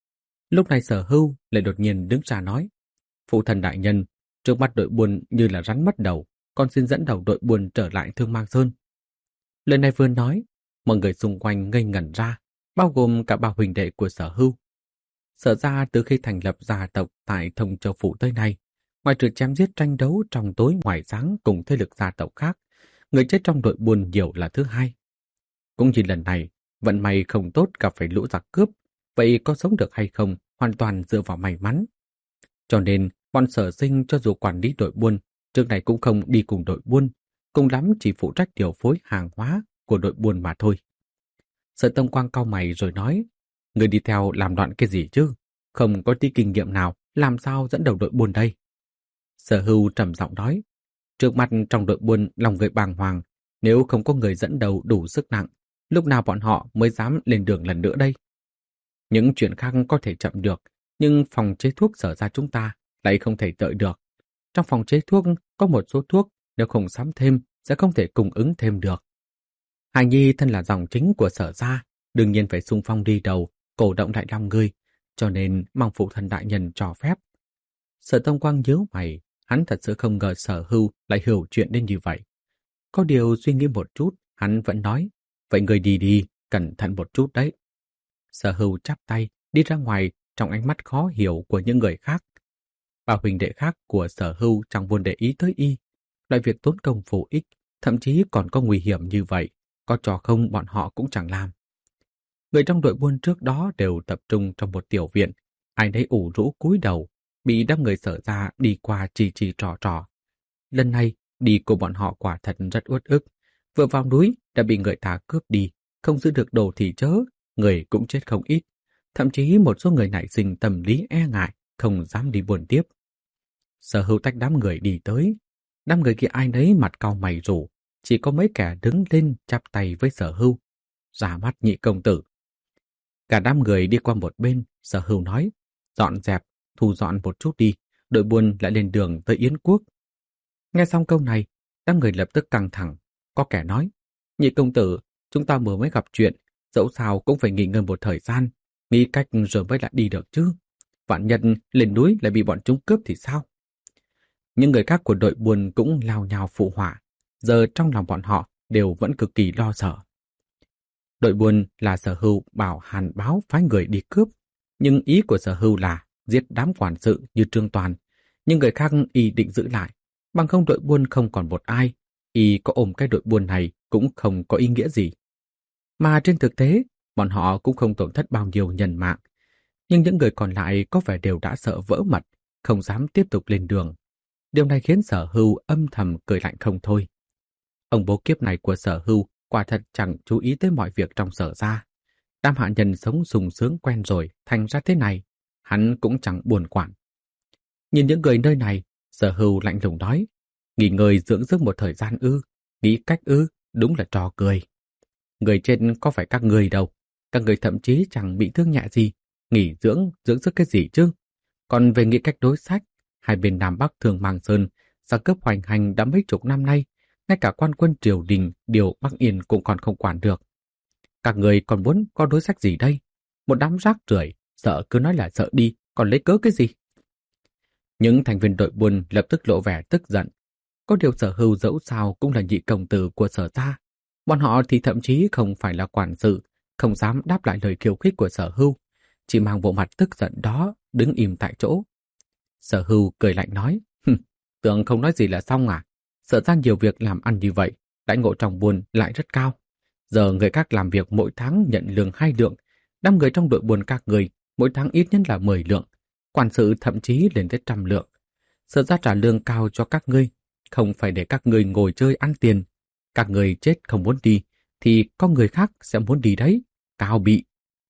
Lúc này Sở Hưu lại đột nhiên đứng ra nói, phụ thần đại nhân, trước mắt đội buôn như là rắn mất đầu, con xin dẫn đầu đội buôn trở lại Thương Mang Sơn. Lời này vừa nói, mọi người xung quanh ngây ngẩn ra, bao gồm cả ba huynh đệ của Sở Hưu. Sở ra từ khi thành lập gia tộc tại Thông Châu Phủ tới nay, ngoài trừ chém giết tranh đấu trong tối ngoài sáng cùng thế lực gia tộc khác, người chết trong đội buôn nhiều là thứ hai. Cũng như lần này, vận may không tốt gặp phải lũ giặc cướp, vậy có sống được hay không hoàn toàn dựa vào may mắn. Cho nên, bọn Sở Sinh cho dù quản lý đội buôn, trước này cũng không đi cùng đội buôn, cùng lắm chỉ phụ trách điều phối hàng hóa của đội buôn mà thôi. Sở Tông Quang cau mày rồi nói, người đi theo làm loạn cái gì chứ? Không có tí kinh nghiệm nào, làm sao dẫn đầu đội buôn đây? Sở Hưu trầm giọng nói, trước mặt trong đội buôn lòng người bàng hoàng, nếu không có người dẫn đầu đủ sức nặng, lúc nào bọn họ mới dám lên đường lần nữa đây? Những chuyện khác có thể chậm được, nhưng phòng chế thuốc Sở ra chúng ta lại không thể đợi được. Trong phòng chế thuốc có một số thuốc, nếu không sắm thêm, sẽ không thể cung ứng thêm được. Hải Nhi thân là dòng chính của Sở ra, đương nhiên phải xung phong đi đầu, cổ động đại lòng người, cho nên mong phụ thần đại nhân cho phép. Sở Tông Quang nhíu mày, hắn thật sự không ngờ Sở Hưu lại hiểu chuyện đến như vậy. Có điều suy nghĩ một chút, hắn vẫn nói, vậy người đi đi, cẩn thận một chút đấy. Sở Hưu chắp tay, đi ra ngoài trong ánh mắt khó hiểu của những người khác. Ba huynh đệ khác của Sở Hưu chẳng buồn để ý tới y. Loại việc tốn công vô ích, thậm chí còn có nguy hiểm như vậy, có trò không bọn họ cũng chẳng làm. Người trong đội buôn trước đó đều tập trung trong một tiểu viện, ai nấy ủ rũ cúi đầu, bị đám người Sở ra đi qua chỉ trò trò. Lần này, đi của bọn họ quả thật rất uất ức. Vừa vào núi đã bị người ta cướp đi, không giữ được đồ thì chớ, người cũng chết không ít. Thậm chí một số người nảy sinh tâm lý e ngại, không dám đi buôn tiếp. Sở Hưu tách đám người đi tới. Đám người kia ai nấy mặt cau mày rủ, chỉ có mấy kẻ đứng lên chắp tay với Sở Hưu. Ra mắt nhị công tử. Cả đám người đi qua một bên, Sở Hưu nói, dọn dẹp, thu dọn một chút đi, đội buôn lại lên đường tới Yến Quốc. Nghe xong câu này, đám người lập tức căng thẳng. Có kẻ nói, nhị công tử, chúng ta vừa mới gặp chuyện, dẫu sao cũng phải nghỉ ngơi một thời gian, nghĩ cách rồi mới lại đi được chứ. Vạn nhân lên núi lại bị bọn chúng cướp thì sao? Những người khác của đội buôn cũng lao nhào phụ họa, giờ trong lòng bọn họ đều vẫn cực kỳ lo sợ. Đội buôn là Sở Hưu bảo Hàn Báo phái người đi cướp, nhưng ý của Sở Hưu là giết đám quản sự như Trương Toàn, nhưng người khác y định giữ lại, bằng không đội buôn không còn một ai, y có ôm cái đội buôn này cũng không có ý nghĩa gì. Mà trên thực tế, bọn họ cũng không tổn thất bao nhiêu nhân mạng, nhưng những người còn lại có vẻ đều đã sợ vỡ mật, không dám tiếp tục lên đường. Điều này khiến Sở Hưu âm thầm cười lạnh không thôi. Ông bố kiếp này của Sở Hưu quả thật chẳng chú ý tới mọi việc trong Sở ra. Đám hạ nhân sống sung sướng quen rồi, thành ra thế này, hắn cũng chẳng buồn quản. Nhìn những người nơi này, Sở Hưu lạnh lùng nói, nghỉ ngơi dưỡng sức một thời gian ư, nghĩ cách ư, đúng là trò cười. Người trên có phải các người đâu, các người thậm chí chẳng bị thương nhẹ gì, nghỉ dưỡng sức cái gì chứ. Còn về nghĩ cách đối sách, hai bên Nam Bắc Thương Mang Sơn, giặc cướp hoành hành đã mấy chục năm nay, ngay cả quan quân triều đình điều Bắc Yên cũng còn không quản được. Các người còn muốn có đối sách gì đây? Một đám rác rưởi, sợ cứ nói là sợ đi, còn lấy cớ cái gì? Những thành viên đội buôn lập tức lộ vẻ tức giận. Có điều Sở Hưu dẫu sao cũng là nhị công tử của Sở ra. Bọn họ thì thậm chí không phải là quản sự, không dám đáp lại lời khiêu khích của Sở Hưu, chỉ mang bộ mặt tức giận đó, đứng im tại chỗ. Sở Hưu cười lạnh nói, tưởng không nói gì là xong à? Sở ra nhiều việc làm ăn như vậy, đãi ngộ trong buôn lại rất cao. Giờ người khác làm việc mỗi tháng nhận lương 2 lượng, đám người trong đội buôn các người mỗi tháng ít nhất là 10 lượng, quản sự thậm chí lên tới 100 lượng. Sở ra trả lương cao cho các ngươi, không phải để các ngươi ngồi chơi ăn tiền. Các người chết không muốn đi, thì có người khác sẽ muốn đi đấy. Cao Bị.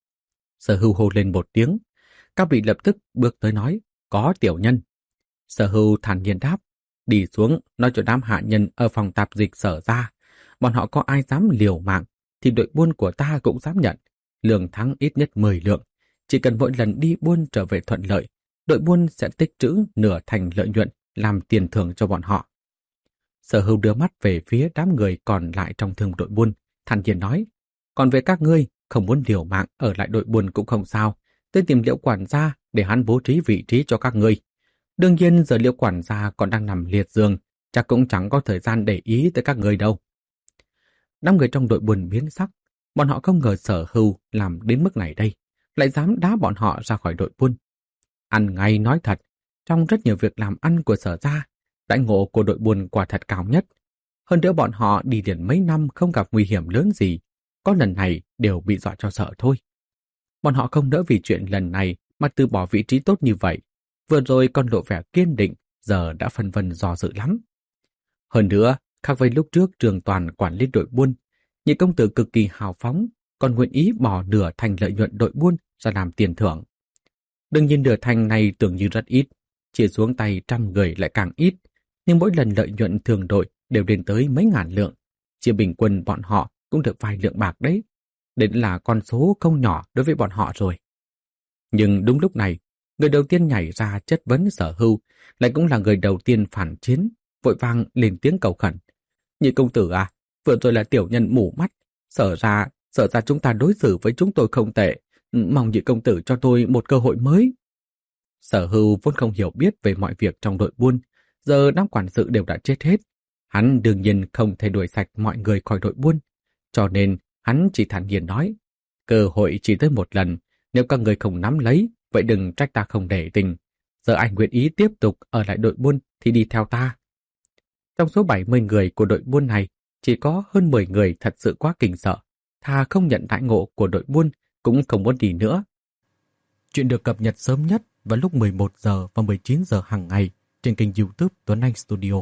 Sở Hưu hô lên một tiếng. Cao Bị lập tức bước tới nói, có tiểu nhân. Sở Hưu thản nhiên đáp, đi xuống nói cho đám hạ nhân ở phòng tạp dịch Sở ra. Bọn họ có ai dám liều mạng, thì đội buôn của ta cũng dám nhận. Lương tháng ít nhất 10 lượng. Chỉ cần mỗi lần đi buôn trở về thuận lợi, đội buôn sẽ tích trữ nửa thành lợi nhuận làm tiền thưởng cho bọn họ. Sở Hưu đưa mắt về phía đám người còn lại trong thương đội buôn, thản nhiên nói, còn về các ngươi, không muốn liều mạng ở lại đội buôn cũng không sao. Tôi tìm Liễu quản gia để hắn bố trí vị trí cho các ngươi. Đương nhiên giờ Liễu quản gia còn đang nằm liệt giường, chắc cũng chẳng có thời gian để ý tới các ngươi đâu. Đám người trong đội buôn biến sắc, bọn họ không ngờ Sở Hưu làm đến mức này đây, lại dám đá bọn họ ra khỏi đội buôn. Ăn ngay nói thật, trong rất nhiều việc làm ăn của Sở gia, đãi ngộ của đội buôn quả thật cao nhất. Hơn nữa bọn họ đi liền mấy năm không gặp nguy hiểm lớn gì, có lần này đều bị dọa cho sợ thôi. Bọn họ không đỡ vì chuyện lần này mà từ bỏ vị trí tốt như vậy. Vừa rồi còn lộ vẻ kiên định, giờ đã phân vân do dự lắm. Hơn nữa, khác với lúc trước Trường Toàn quản lý đội buôn, Nhị công tử cực kỳ hào phóng, còn nguyện ý bỏ nửa thành lợi nhuận đội buôn ra làm tiền thưởng. Đương nhiên nửa thành này tưởng như rất ít, chia xuống tay 100 người lại càng ít, nhưng mỗi lần lợi nhuận thường đội đều lên tới mấy ngàn lượng. Chia bình quân bọn họ cũng được vài lượng bạc đấy. Đến là con số không nhỏ đối với bọn họ rồi. Nhưng đúng lúc này, người đầu tiên nhảy ra chất vấn Sở Hưu lại cũng là người đầu tiên phản chiến, vội vang lên tiếng cầu khẩn. Nhị công tử à, vừa rồi là tiểu nhân mù mắt, sợ ra chúng ta đối xử với chúng tôi không tệ, mong nhị công tử cho tôi một cơ hội mới. Sở Hưu vốn không hiểu biết về mọi việc trong đội buôn, giờ đám quản sự đều đã chết hết. Hắn đương nhiên không thể đuổi sạch mọi người khỏi đội buôn, cho nên hắn chỉ thản nhiên nói, cơ hội chỉ tới một lần, nếu các người không nắm lấy, vậy đừng trách ta không để tình. Giờ anh nguyện ý tiếp tục ở lại đội buôn thì đi theo ta. Trong số 70 người của đội buôn này, chỉ có hơn 10 người thật sự quá kinh sợ, thà không nhận đãi ngộ của đội buôn cũng không muốn đi nữa. Chuyện được cập nhật sớm nhất vào lúc 11 giờ và 19 giờ hàng ngày trên kênh YouTube Tuấn Anh Studio.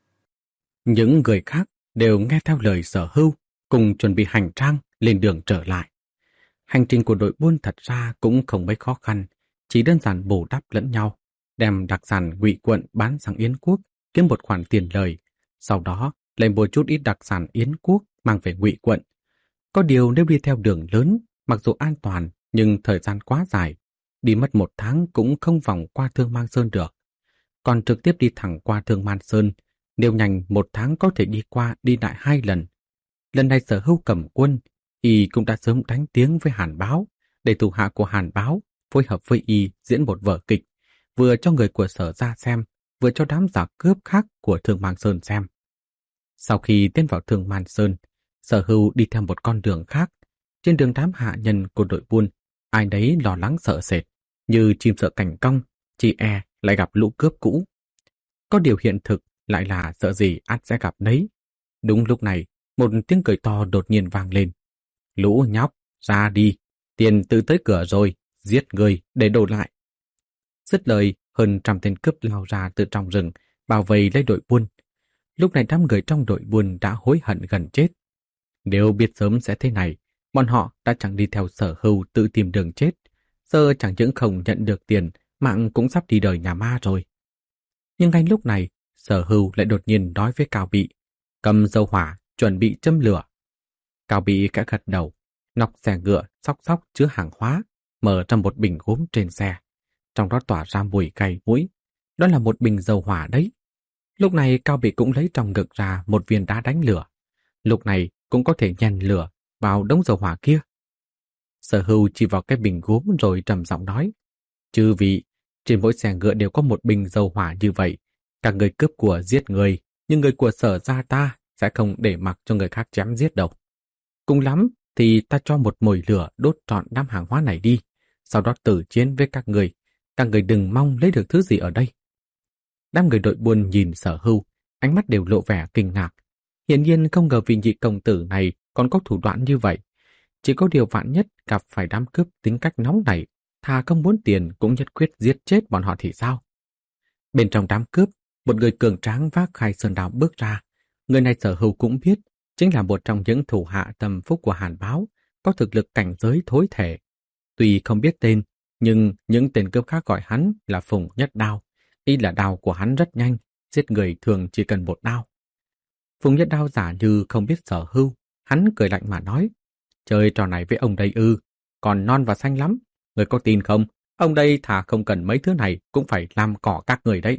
Những người khác đều nghe theo lời Sở Hưu, cùng chuẩn bị hành trang lên đường trở lại. Hành trình của đội buôn thật ra cũng không mấy khó khăn, chỉ đơn giản bù đắp lẫn nhau, đem đặc sản Ngụy Quận bán sang Yến Quốc, kiếm một khoản tiền lời, sau đó lại mua chút ít đặc sản Yến Quốc mang về Ngụy Quận. Có điều nếu đi theo đường lớn, mặc dù an toàn nhưng thời gian quá dài, đi mất 1 tháng cũng không vòng qua Thương Mang Sơn được. Còn trực tiếp đi thẳng qua Thương Mang Sơn, nếu nhanh 1 tháng có thể đi qua đi lại 2 lần. Lần này Sở Hưu cầm quân, y cũng đã sớm đánh tiếng với Hàn Báo, để thủ hạ của Hàn Báo phối hợp với y diễn một vở kịch, vừa cho người của Sở ra xem, vừa cho đám giả cướp khác của Thương Mang Sơn xem. Sau khi tiến vào Thương Mang Sơn, Sở Hưu đi theo một con đường khác. Trên đường đám hạ nhân của đội buôn, ai nấy lo lắng sợ sệt, như chim sợ cành cong, chỉ lại gặp lũ cướp cũ. Có điều hiện thực lại là sợ gì ắt sẽ gặp nấy. Đúng lúc này, một tiếng cười to đột nhiên vang lên. Lũ nhóc, ra đi, tiền từ tới cửa rồi, giết người để đồ lại. Dứt lời, hơn 100 tên cướp lao ra từ trong rừng, bao vây lấy đội buôn. Lúc này đám người trong đội buôn đã hối hận gần chết. Nếu biết sớm sẽ thế này, bọn họ đã chẳng đi theo Sở Hưu tự tìm đường chết. Giờ chẳng những không nhận được tiền, mạng cũng sắp đi đời nhà ma rồi. Nhưng ngay lúc này, Sở Hưu lại đột nhiên nói với Cao Bị, cầm dầu hỏa, chuẩn bị châm lửa. Cao Bị khẽ gật đầu, nóc xe ngựa xóc chứa hàng hóa, mở ra một bình gốm trên xe. Trong đó tỏa ra mùi cay mũi. Đó là một bình dầu hỏa đấy. Lúc này Cao Bị cũng lấy trong ngực ra một viên đá đánh lửa. Lúc này cũng có thể nhen lửa vào đống dầu hỏa kia. Sở Hưu chỉ vào cái bình gốm rồi trầm giọng nói, chư vị, trên mỗi xe ngựa đều có một bình dầu hỏa như vậy. Các người cướp của giết người, nhưng người của Sở gia ta sẽ không để mặc cho người khác chém giết đâu. Cùng lắm thì ta cho một mồi lửa đốt trọn đám hàng hóa này đi, sau đó tử chiến với các người đừng mong lấy được thứ gì ở đây. Đám người đội buôn nhìn Sở Hưu, ánh mắt đều lộ vẻ kinh ngạc. Hiển nhiên không ngờ vị nhị công tử này còn có thủ đoạn như vậy. Chỉ có điều vạn nhất gặp phải đám cướp tính cách nóng nảy, thà không muốn tiền cũng nhất quyết giết chết bọn họ thì sao? Bên trong đám cướp, một người cường tráng vác khai sơn đao bước ra. Người này Sở Hưu cũng biết, chính là một trong những thủ hạ tâm phúc của Hàn Báo, có thực lực cảnh giới thối thể. Tuy không biết tên, nhưng những tên cướp khác gọi hắn là Phùng Nhất Đao. Ý là đao của hắn rất nhanh, giết người thường chỉ cần một đao. Phùng Nhất Đao giả như không biết Sở Hưu, hắn cười lạnh mà nói, chơi trò này với ông đây ư, còn non và xanh lắm, người có tin không? Ông đây thà không cần mấy thứ này cũng phải làm cỏ các người đấy.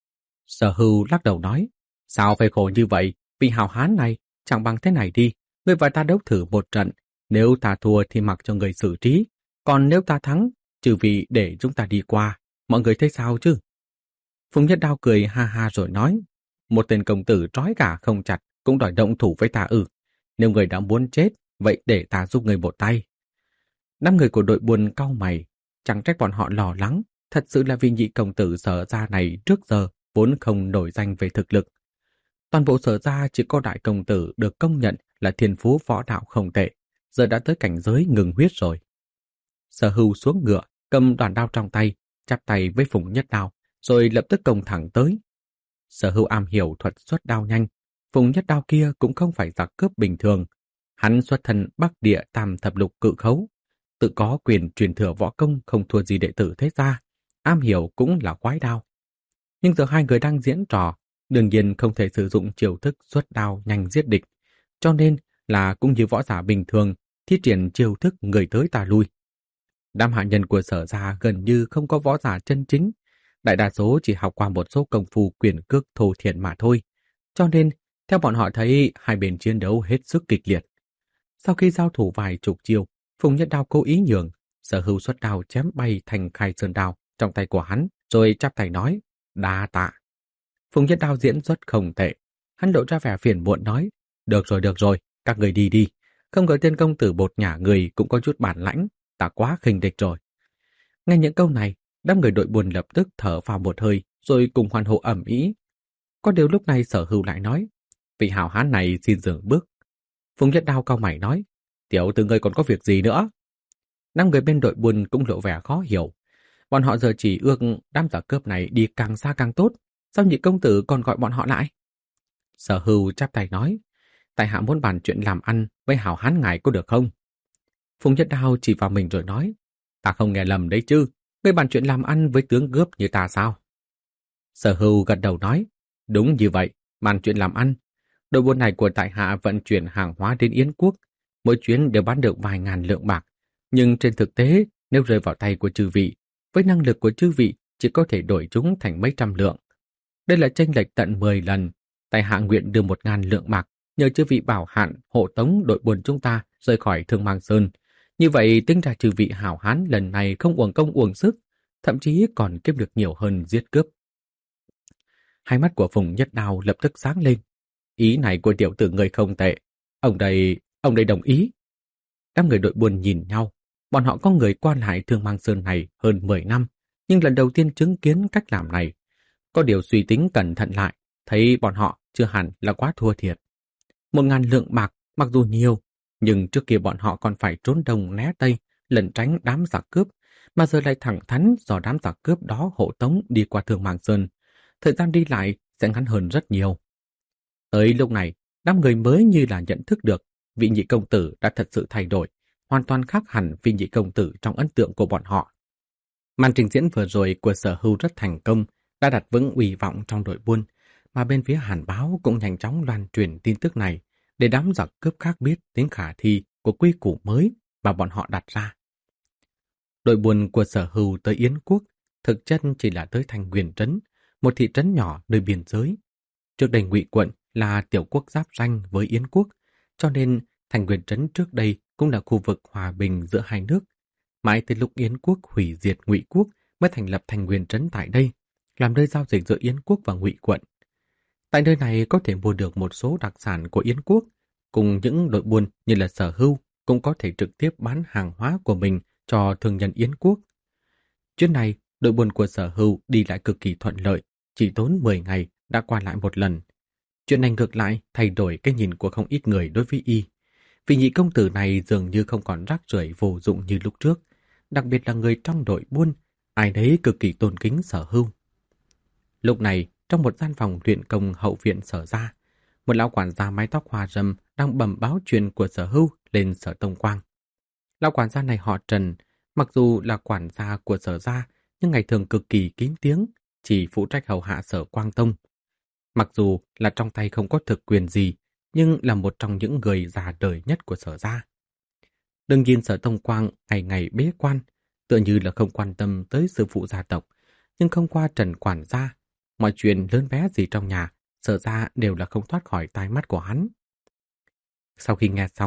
Sở Hưu lắc đầu nói, sao phải khổ như vậy, vì hào hán này, chẳng bằng thế này đi, người và ta đấu thử một trận, Nếu ta thua thì mặc cho người xử trí, còn nếu ta thắng, trừ vì để chúng ta đi qua, mọi người thấy sao chứ? Phùng Nhất Đao cười ha ha rồi nói, một tên công tử trói gà không chặt cũng đòi động thủ với ta ư. Nếu người đã muốn chết, vậy để ta giúp người một tay. Năm người của đội buôn cau mày, chẳng trách bọn họ lo lắng, thật sự là vì nhị công tử Sở Gia này trước giờ vốn không nổi danh về thực lực. Toàn bộ Sở Gia chỉ có đại công tử được công nhận là thiên phú võ đạo không tệ, giờ đã tới cảnh giới ngừng huyết rồi. Sở Hưu xuống ngựa, cầm đoàn đao trong tay, chắp tay với Phùng Nhất Đao, rồi lập tức công thẳng tới. Sở Hưu am hiểu thuật xuất đao nhanh, Phùng Nhất Đao kia cũng không phải giặc cướp bình thường. Hắn xuất thân Bắc Địa Tam Thập Lục Cự Khấu, tự có quyền truyền thừa võ công không thua gì đệ tử thế gia, am hiểu cũng là quái đao. Nhưng giờ hai người đang diễn trò, đương nhiên không thể sử dụng chiêu thức xuất đao nhanh giết địch, cho nên là cũng như võ giả bình thường, thi triển chiêu thức người tới ta lui. Đám hạ nhân của Sở Gia gần như không có võ giả chân chính, đại đa số chỉ học qua một số công phu quyền cước thô thiển mà thôi, cho nên theo bọn họ thấy hai bên chiến đấu hết sức kịch liệt. Sau khi giao thủ vài chục chiêu, Phùng Nhất Đao cố ý nhường, Sở Hưu xuất đao chém bay thành khai sơn đao trong tay của hắn, rồi chắp tay nói, đa tạ. Phùng Nhất Đao diễn xuất không tệ, hắn lộ ra vẻ phiền muộn nói, được rồi, các người đi đi, không ngờ tên công tử bột nhả người cũng có chút bản lãnh, ta quá khinh địch rồi. Nghe những câu này, đám người đội buôn lập tức thở phào một hơi, rồi cùng hoan hô ầm ĩ. Có điều lúc này Sở Hưu lại nói, vị hào hán này xin dừng bước. Phùng Nhất Đao cau mày nói, tiểu tử ngươi còn có việc gì nữa? Năm người bên đội buôn cũng lộ vẻ khó hiểu. Bọn họ giờ chỉ ước đám giả cướp này đi càng xa càng tốt, sao nhị công tử còn gọi bọn họ lại? Sở Hưu chắp tay nói, tại hạ muốn bàn chuyện làm ăn với hào hán ngài có được không? Phùng Nhất Đao chỉ vào mình rồi nói, ta không nghe lầm đấy chứ, ngươi bàn chuyện làm ăn với tướng cướp như ta sao? Sở Hưu gật đầu nói, đúng như vậy, bàn chuyện làm ăn. Đội buôn này của tại hạ vận chuyển hàng hóa đến Yến Quốc, mỗi chuyến đều bán được vài ngàn lượng bạc. Nhưng trên thực tế, nếu rơi vào tay của chư vị, với năng lực của chư vị chỉ có thể đổi chúng thành mấy trăm lượng. Đây là chênh lệch tận 10 lần. Tại hạ nguyện đưa 1.000 lượng bạc, nhờ chư vị bảo hạn hộ tống đội buôn chúng ta rời khỏi Thương Mang Sơn. Như vậy tính ra chư vị hảo hán lần này không uổng công uổng sức, thậm chí còn kiếm được nhiều hơn giết cướp. Hai mắt của Phùng Nhất Đao lập tức sáng lên. Ý này của tiểu tử người không tệ. Ông đây đồng ý. Đám người đội buôn nhìn nhau. Bọn họ có người qua lại Thương Mang Sơn này hơn 10 năm, nhưng lần đầu tiên chứng kiến cách làm này. Có điều suy tính cẩn thận lại, thấy bọn họ chưa hẳn là quá thua thiệt. 1.000 lượng bạc mặc dù nhiều, nhưng trước kia bọn họ còn phải trốn đông né tây, lẩn tránh đám giặc cướp, mà giờ lại thẳng thắn do đám giặc cướp đó hộ tống đi qua Thương Mang Sơn. Thời gian đi lại sẽ ngắn hơn rất nhiều. Tới lúc này, đám người mới như là nhận thức được vị nhị công tử đã thật sự thay đổi, hoàn toàn khác hẳn vị nhị công tử trong ấn tượng của bọn họ. Màn trình diễn vừa rồi của Sở Hưu rất thành công, đã đặt vững uy vọng trong đội buôn, mà bên phía Hàn Báo cũng nhanh chóng loan truyền tin tức này để đám giặc cướp khác biết tính khả thi của quy củ mới mà bọn họ đặt ra. Đội buôn của Sở Hưu tới Yến Quốc thực chất chỉ là tới Thành Nguyên Trấn, một thị trấn nhỏ nơi biên giới. Trước đây Ngụy quận là tiểu quốc giáp ranh với Yến Quốc, cho nên Thành Nguyên Trấn trước đây cũng là khu vực hòa bình giữa hai nước. Mãi tới lúc Yến Quốc hủy diệt Ngụy Quốc mới thành lập Thành Nguyên Trấn tại đây, làm nơi giao dịch giữa Yến Quốc và Ngụy quận. Tại nơi này có thể mua được một số đặc sản của Yến Quốc, cùng những đội buôn như là Sở Hưu cũng có thể trực tiếp bán hàng hóa của mình cho thương nhân Yến Quốc. Chuyến này, đội buôn của Sở Hưu đi lại cực kỳ thuận lợi, chỉ tốn 10 ngày đã qua lại một lần. Chuyện này ngược lại thay đổi cái nhìn của không ít người đối với y. Vì nhị công tử này dường như không còn rác rưởi vô dụng như lúc trước, đặc biệt là người trong đội buôn, ai đấy cực kỳ tôn kính Sở Hưu. Lúc này, trong một gian phòng luyện công hậu viện Sở Gia, một lão quản gia mái tóc hoa râm đang bẩm báo chuyện của Sở Hưu lên Sở Tông Quang. Lão quản gia này họ Trần, mặc dù là quản gia của Sở Gia, nhưng ngày thường cực kỳ kín tiếng, chỉ phụ trách hầu hạ Sở Quang Tông. Mặc dù là trong tay không có thực quyền gì, nhưng là một trong những người già đời nhất của Sở Gia. Đừng nhìn Sở Tông Quang ngày ngày bế quan, tựa như là không quan tâm tới sư phụ gia tộc, nhưng không qua Trần quản gia, mọi chuyện lớn bé gì trong nhà, Sở Gia đều là không thoát khỏi tai mắt của hắn. Sau khi nghe xong,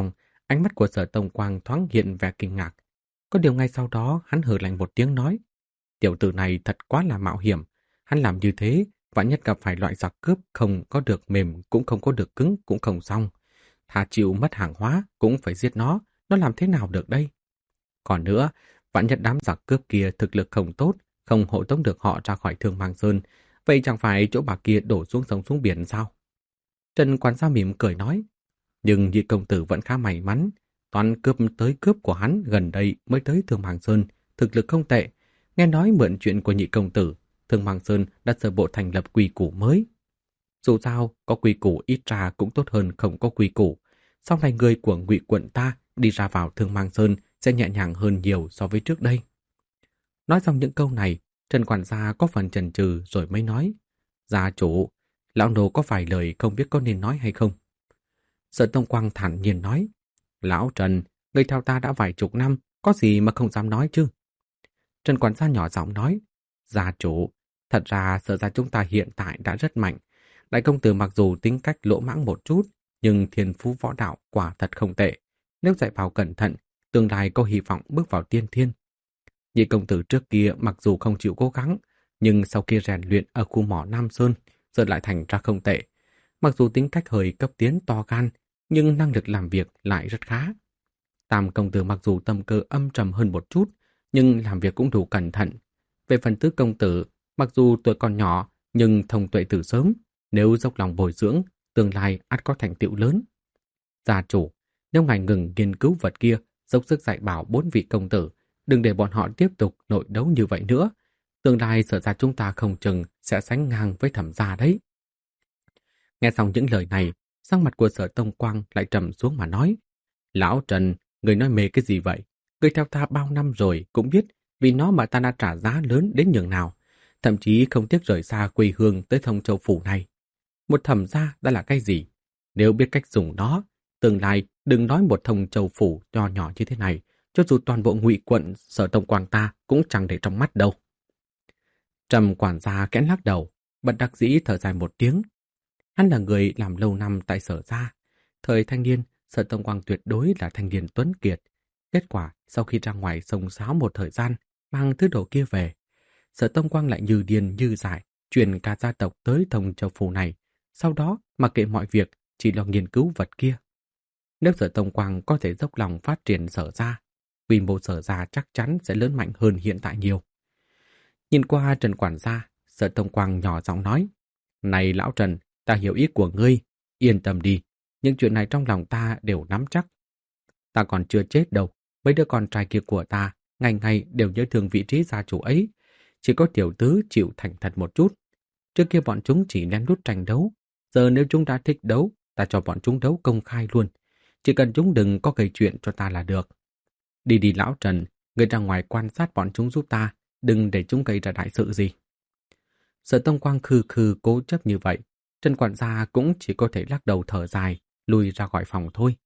Ánh mắt của Sở Tông Quang thoáng hiện vẻ kinh ngạc. Có điều ngay sau đó hắn hừ lạnh một tiếng nói, tiểu tử này thật quá là mạo hiểm. Hắn làm như thế, vạn nhất gặp phải loại giặc cướp không có được mềm cũng không có được cứng cũng không xong. Thà chịu mất hàng hóa cũng phải giết nó làm thế nào được đây? Còn nữa, vạn nhất đám giặc cướp kia thực lực không tốt, không hộ tống được họ ra khỏi Thương Mang Sơn, vậy chẳng phải chỗ bà kia đổ xuống sông xuống biển sao? Trần quản gia mỉm cười nói, nhưng Nhị công tử vẫn khá may mắn, toàn cướp tới cướp của hắn gần đây mới tới Thương Mang Sơn, thực lực không tệ. Nghe nói mượn chuyện của Nhị công tử, Thương Mang Sơn đã sơ bộ thành lập quy củ mới. Dù sao, có quy củ ít ra cũng tốt hơn không có quy củ. Sau này người của Ngụy quận ta đi ra vào Thương Mang Sơn sẽ nhẹ nhàng hơn nhiều so với trước đây. Nói xong những câu này, Trần quản gia có phần chần chừ rồi mới nói, gia chủ, lão nô có vài lời không biết có nên nói hay không. Sở Tông Quang thản nhiên nói, lão Trần, người theo ta đã vài chục năm, có gì mà không dám nói chứ? Trần quản gia nhỏ giọng nói, gia chủ, thật ra Sở gia chúng ta hiện tại đã rất mạnh. Đại công tử mặc dù tính cách lỗ mãng một chút, nhưng thiên phú võ đạo quả thật không tệ. Nếu dạy bảo cẩn thận, tương lai có hy vọng bước vào tiên thiên. Nhị công tử trước kia mặc dù không chịu cố gắng, nhưng sau khi rèn luyện ở khu mỏ Nam Sơn, giờ lại thành ra không tệ. Mặc dù tính cách hơi cấp tiến to gan, nhưng năng lực làm việc lại rất khá. Tam công tử mặc dù tâm cơ âm trầm hơn một chút, nhưng làm việc cũng đủ cẩn thận. Về phần Tứ công tử, mặc dù tuổi còn nhỏ, nhưng thông tuệ từ sớm, nếu dốc lòng bồi dưỡng, tương lai ắt có thành tựu lớn. Gia chủ, nếu ngài ngừng nghiên cứu vật kia, dốc sức dạy bảo 4 vị công tử, đừng để bọn họ tiếp tục nội đấu như vậy nữa. Tương lai Sở gia chúng ta không chừng sẽ sánh ngang với Thẩm gia đấy. Nghe xong những lời này, sắc mặt của Sở Tông Quang lại trầm xuống mà nói, lão Trần, người nói mê cái gì vậy? Người theo ta bao năm rồi cũng biết vì nó mà ta đã trả giá lớn đến nhường nào, thậm chí không tiếc rời xa quê hương tới Thông Châu phủ này. Một Thẩm gia đã là cái gì? Nếu biết cách dùng nó, tương lai đừng nói một Thông Châu phủ nho nhỏ như thế này, cho dù toàn bộ Ngụy quận Sở Tông Quang ta cũng chẳng để trong mắt đâu. Trầm quản gia kẽn lắc đầu, bất đắc dĩ thở dài một tiếng. Hắn là người làm lâu năm tại Sở gia. Thời thanh niên, Sở Tông Quang tuyệt đối là thanh niên tuấn kiệt. Kết quả, sau khi ra ngoài xông xáo một thời gian, mang thứ đồ kia về, Sở Tông Quang lại như điên như dại, truyền cả gia tộc tới Thông Châu phủ này. Sau đó, mặc kệ mọi việc, chỉ lo nghiên cứu vật kia. Nếu Sở Tông Quang có thể dốc lòng phát triển Sở gia, quy mô Sở gia chắc chắn sẽ lớn mạnh hơn hiện tại nhiều. Nhìn qua Trần quản gia, Sở Tông Quang nhỏ giọng nói, này lão Trần, ta hiểu ý của ngươi, yên tâm đi, những chuyện này trong lòng ta đều nắm chắc. Ta còn chưa chết đâu, mấy đứa con trai kia của ta, ngày ngày đều nhớ thương vị trí gia chủ ấy, chỉ có tiểu tứ chịu thành thật một chút. Trước kia bọn chúng chỉ lén lút tranh đấu, giờ nếu chúng đã thích đấu, ta cho bọn chúng đấu công khai luôn, chỉ cần chúng đừng có gây chuyện cho ta là được. Đi đi lão Trần, người ra ngoài quan sát bọn chúng giúp ta, đừng để chúng gây ra đại sự gì. Sở Tông Quang khư khư cố chấp như vậy, Trần quản gia cũng chỉ có thể lắc đầu thở dài, lùi ra khỏi phòng thôi.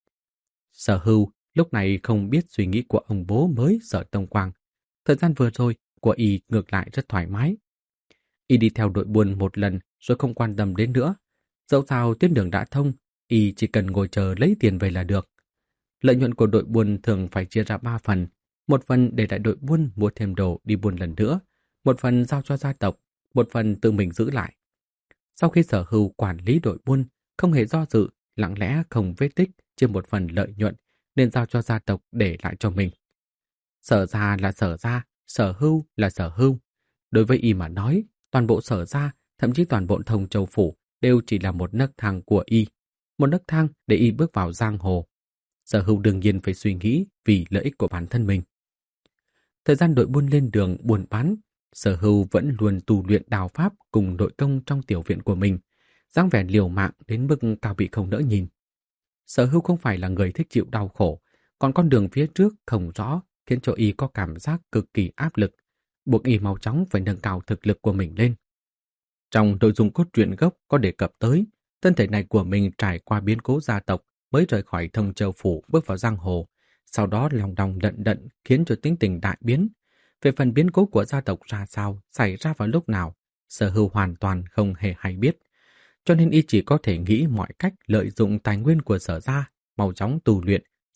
Sở Hưu lúc này không biết suy nghĩ của ông bố mới Sở Tông Quang. Thời gian vừa rồi của y ngược lại rất thoải mái. Y đi theo đội buôn một lần rồi không quan tâm đến nữa. Dẫu sao tuyến đường đã thông, y chỉ cần ngồi chờ lấy tiền về là được. Lợi nhuận của đội buôn thường phải chia ra 3 phần. Một phần để đại đội buôn mua thêm đồ đi buôn lần nữa, một phần giao cho gia tộc, một phần tự mình giữ lại. Sau khi Sở Hưu quản lý đội buôn, không hề do dự, lặng lẽ không vết tích chia một phần lợi nhuận nên giao cho gia tộc để lại cho mình. Sở gia là Sở gia, Sở Hưu là Sở Hưu. Đối với y mà nói, toàn bộ Sở gia, thậm chí toàn bộ Thông Châu phủ đều chỉ là một nấc thang của y, một nấc thang để y bước vào giang hồ. Sở Hưu đương nhiên phải suy nghĩ vì lợi ích của bản thân mình. Thời gian đội buôn lên đường buôn bán, Sở Hưu vẫn luôn tu luyện đào pháp cùng đội công trong tiểu viện của mình, dáng vẻ liều mạng đến mức Cao Bị không nỡ nhìn. Sở Hưu không phải là người thích chịu đau khổ, còn con đường phía trước không rõ khiến cho y có cảm giác cực kỳ áp lực, buộc y mau chóng phải nâng cao thực lực của mình lên. Trong nội dung cốt truyện gốc có đề cập tới, thân thể này của mình trải qua biến cố gia tộc mới rời khỏi Thông Châu phủ bước vào giang hồ, sau đó lòng đong đận đận khiến cho tính tình đại biến. Về phần biến cố của gia tộc ra sao, xảy ra vào lúc nào, Sở Hưu hoàn toàn không hề hay biết. Cho nên y chỉ có thể nghĩ mọi cách lợi dụng tài nguyên của Sở gia, mau chóng tu luyện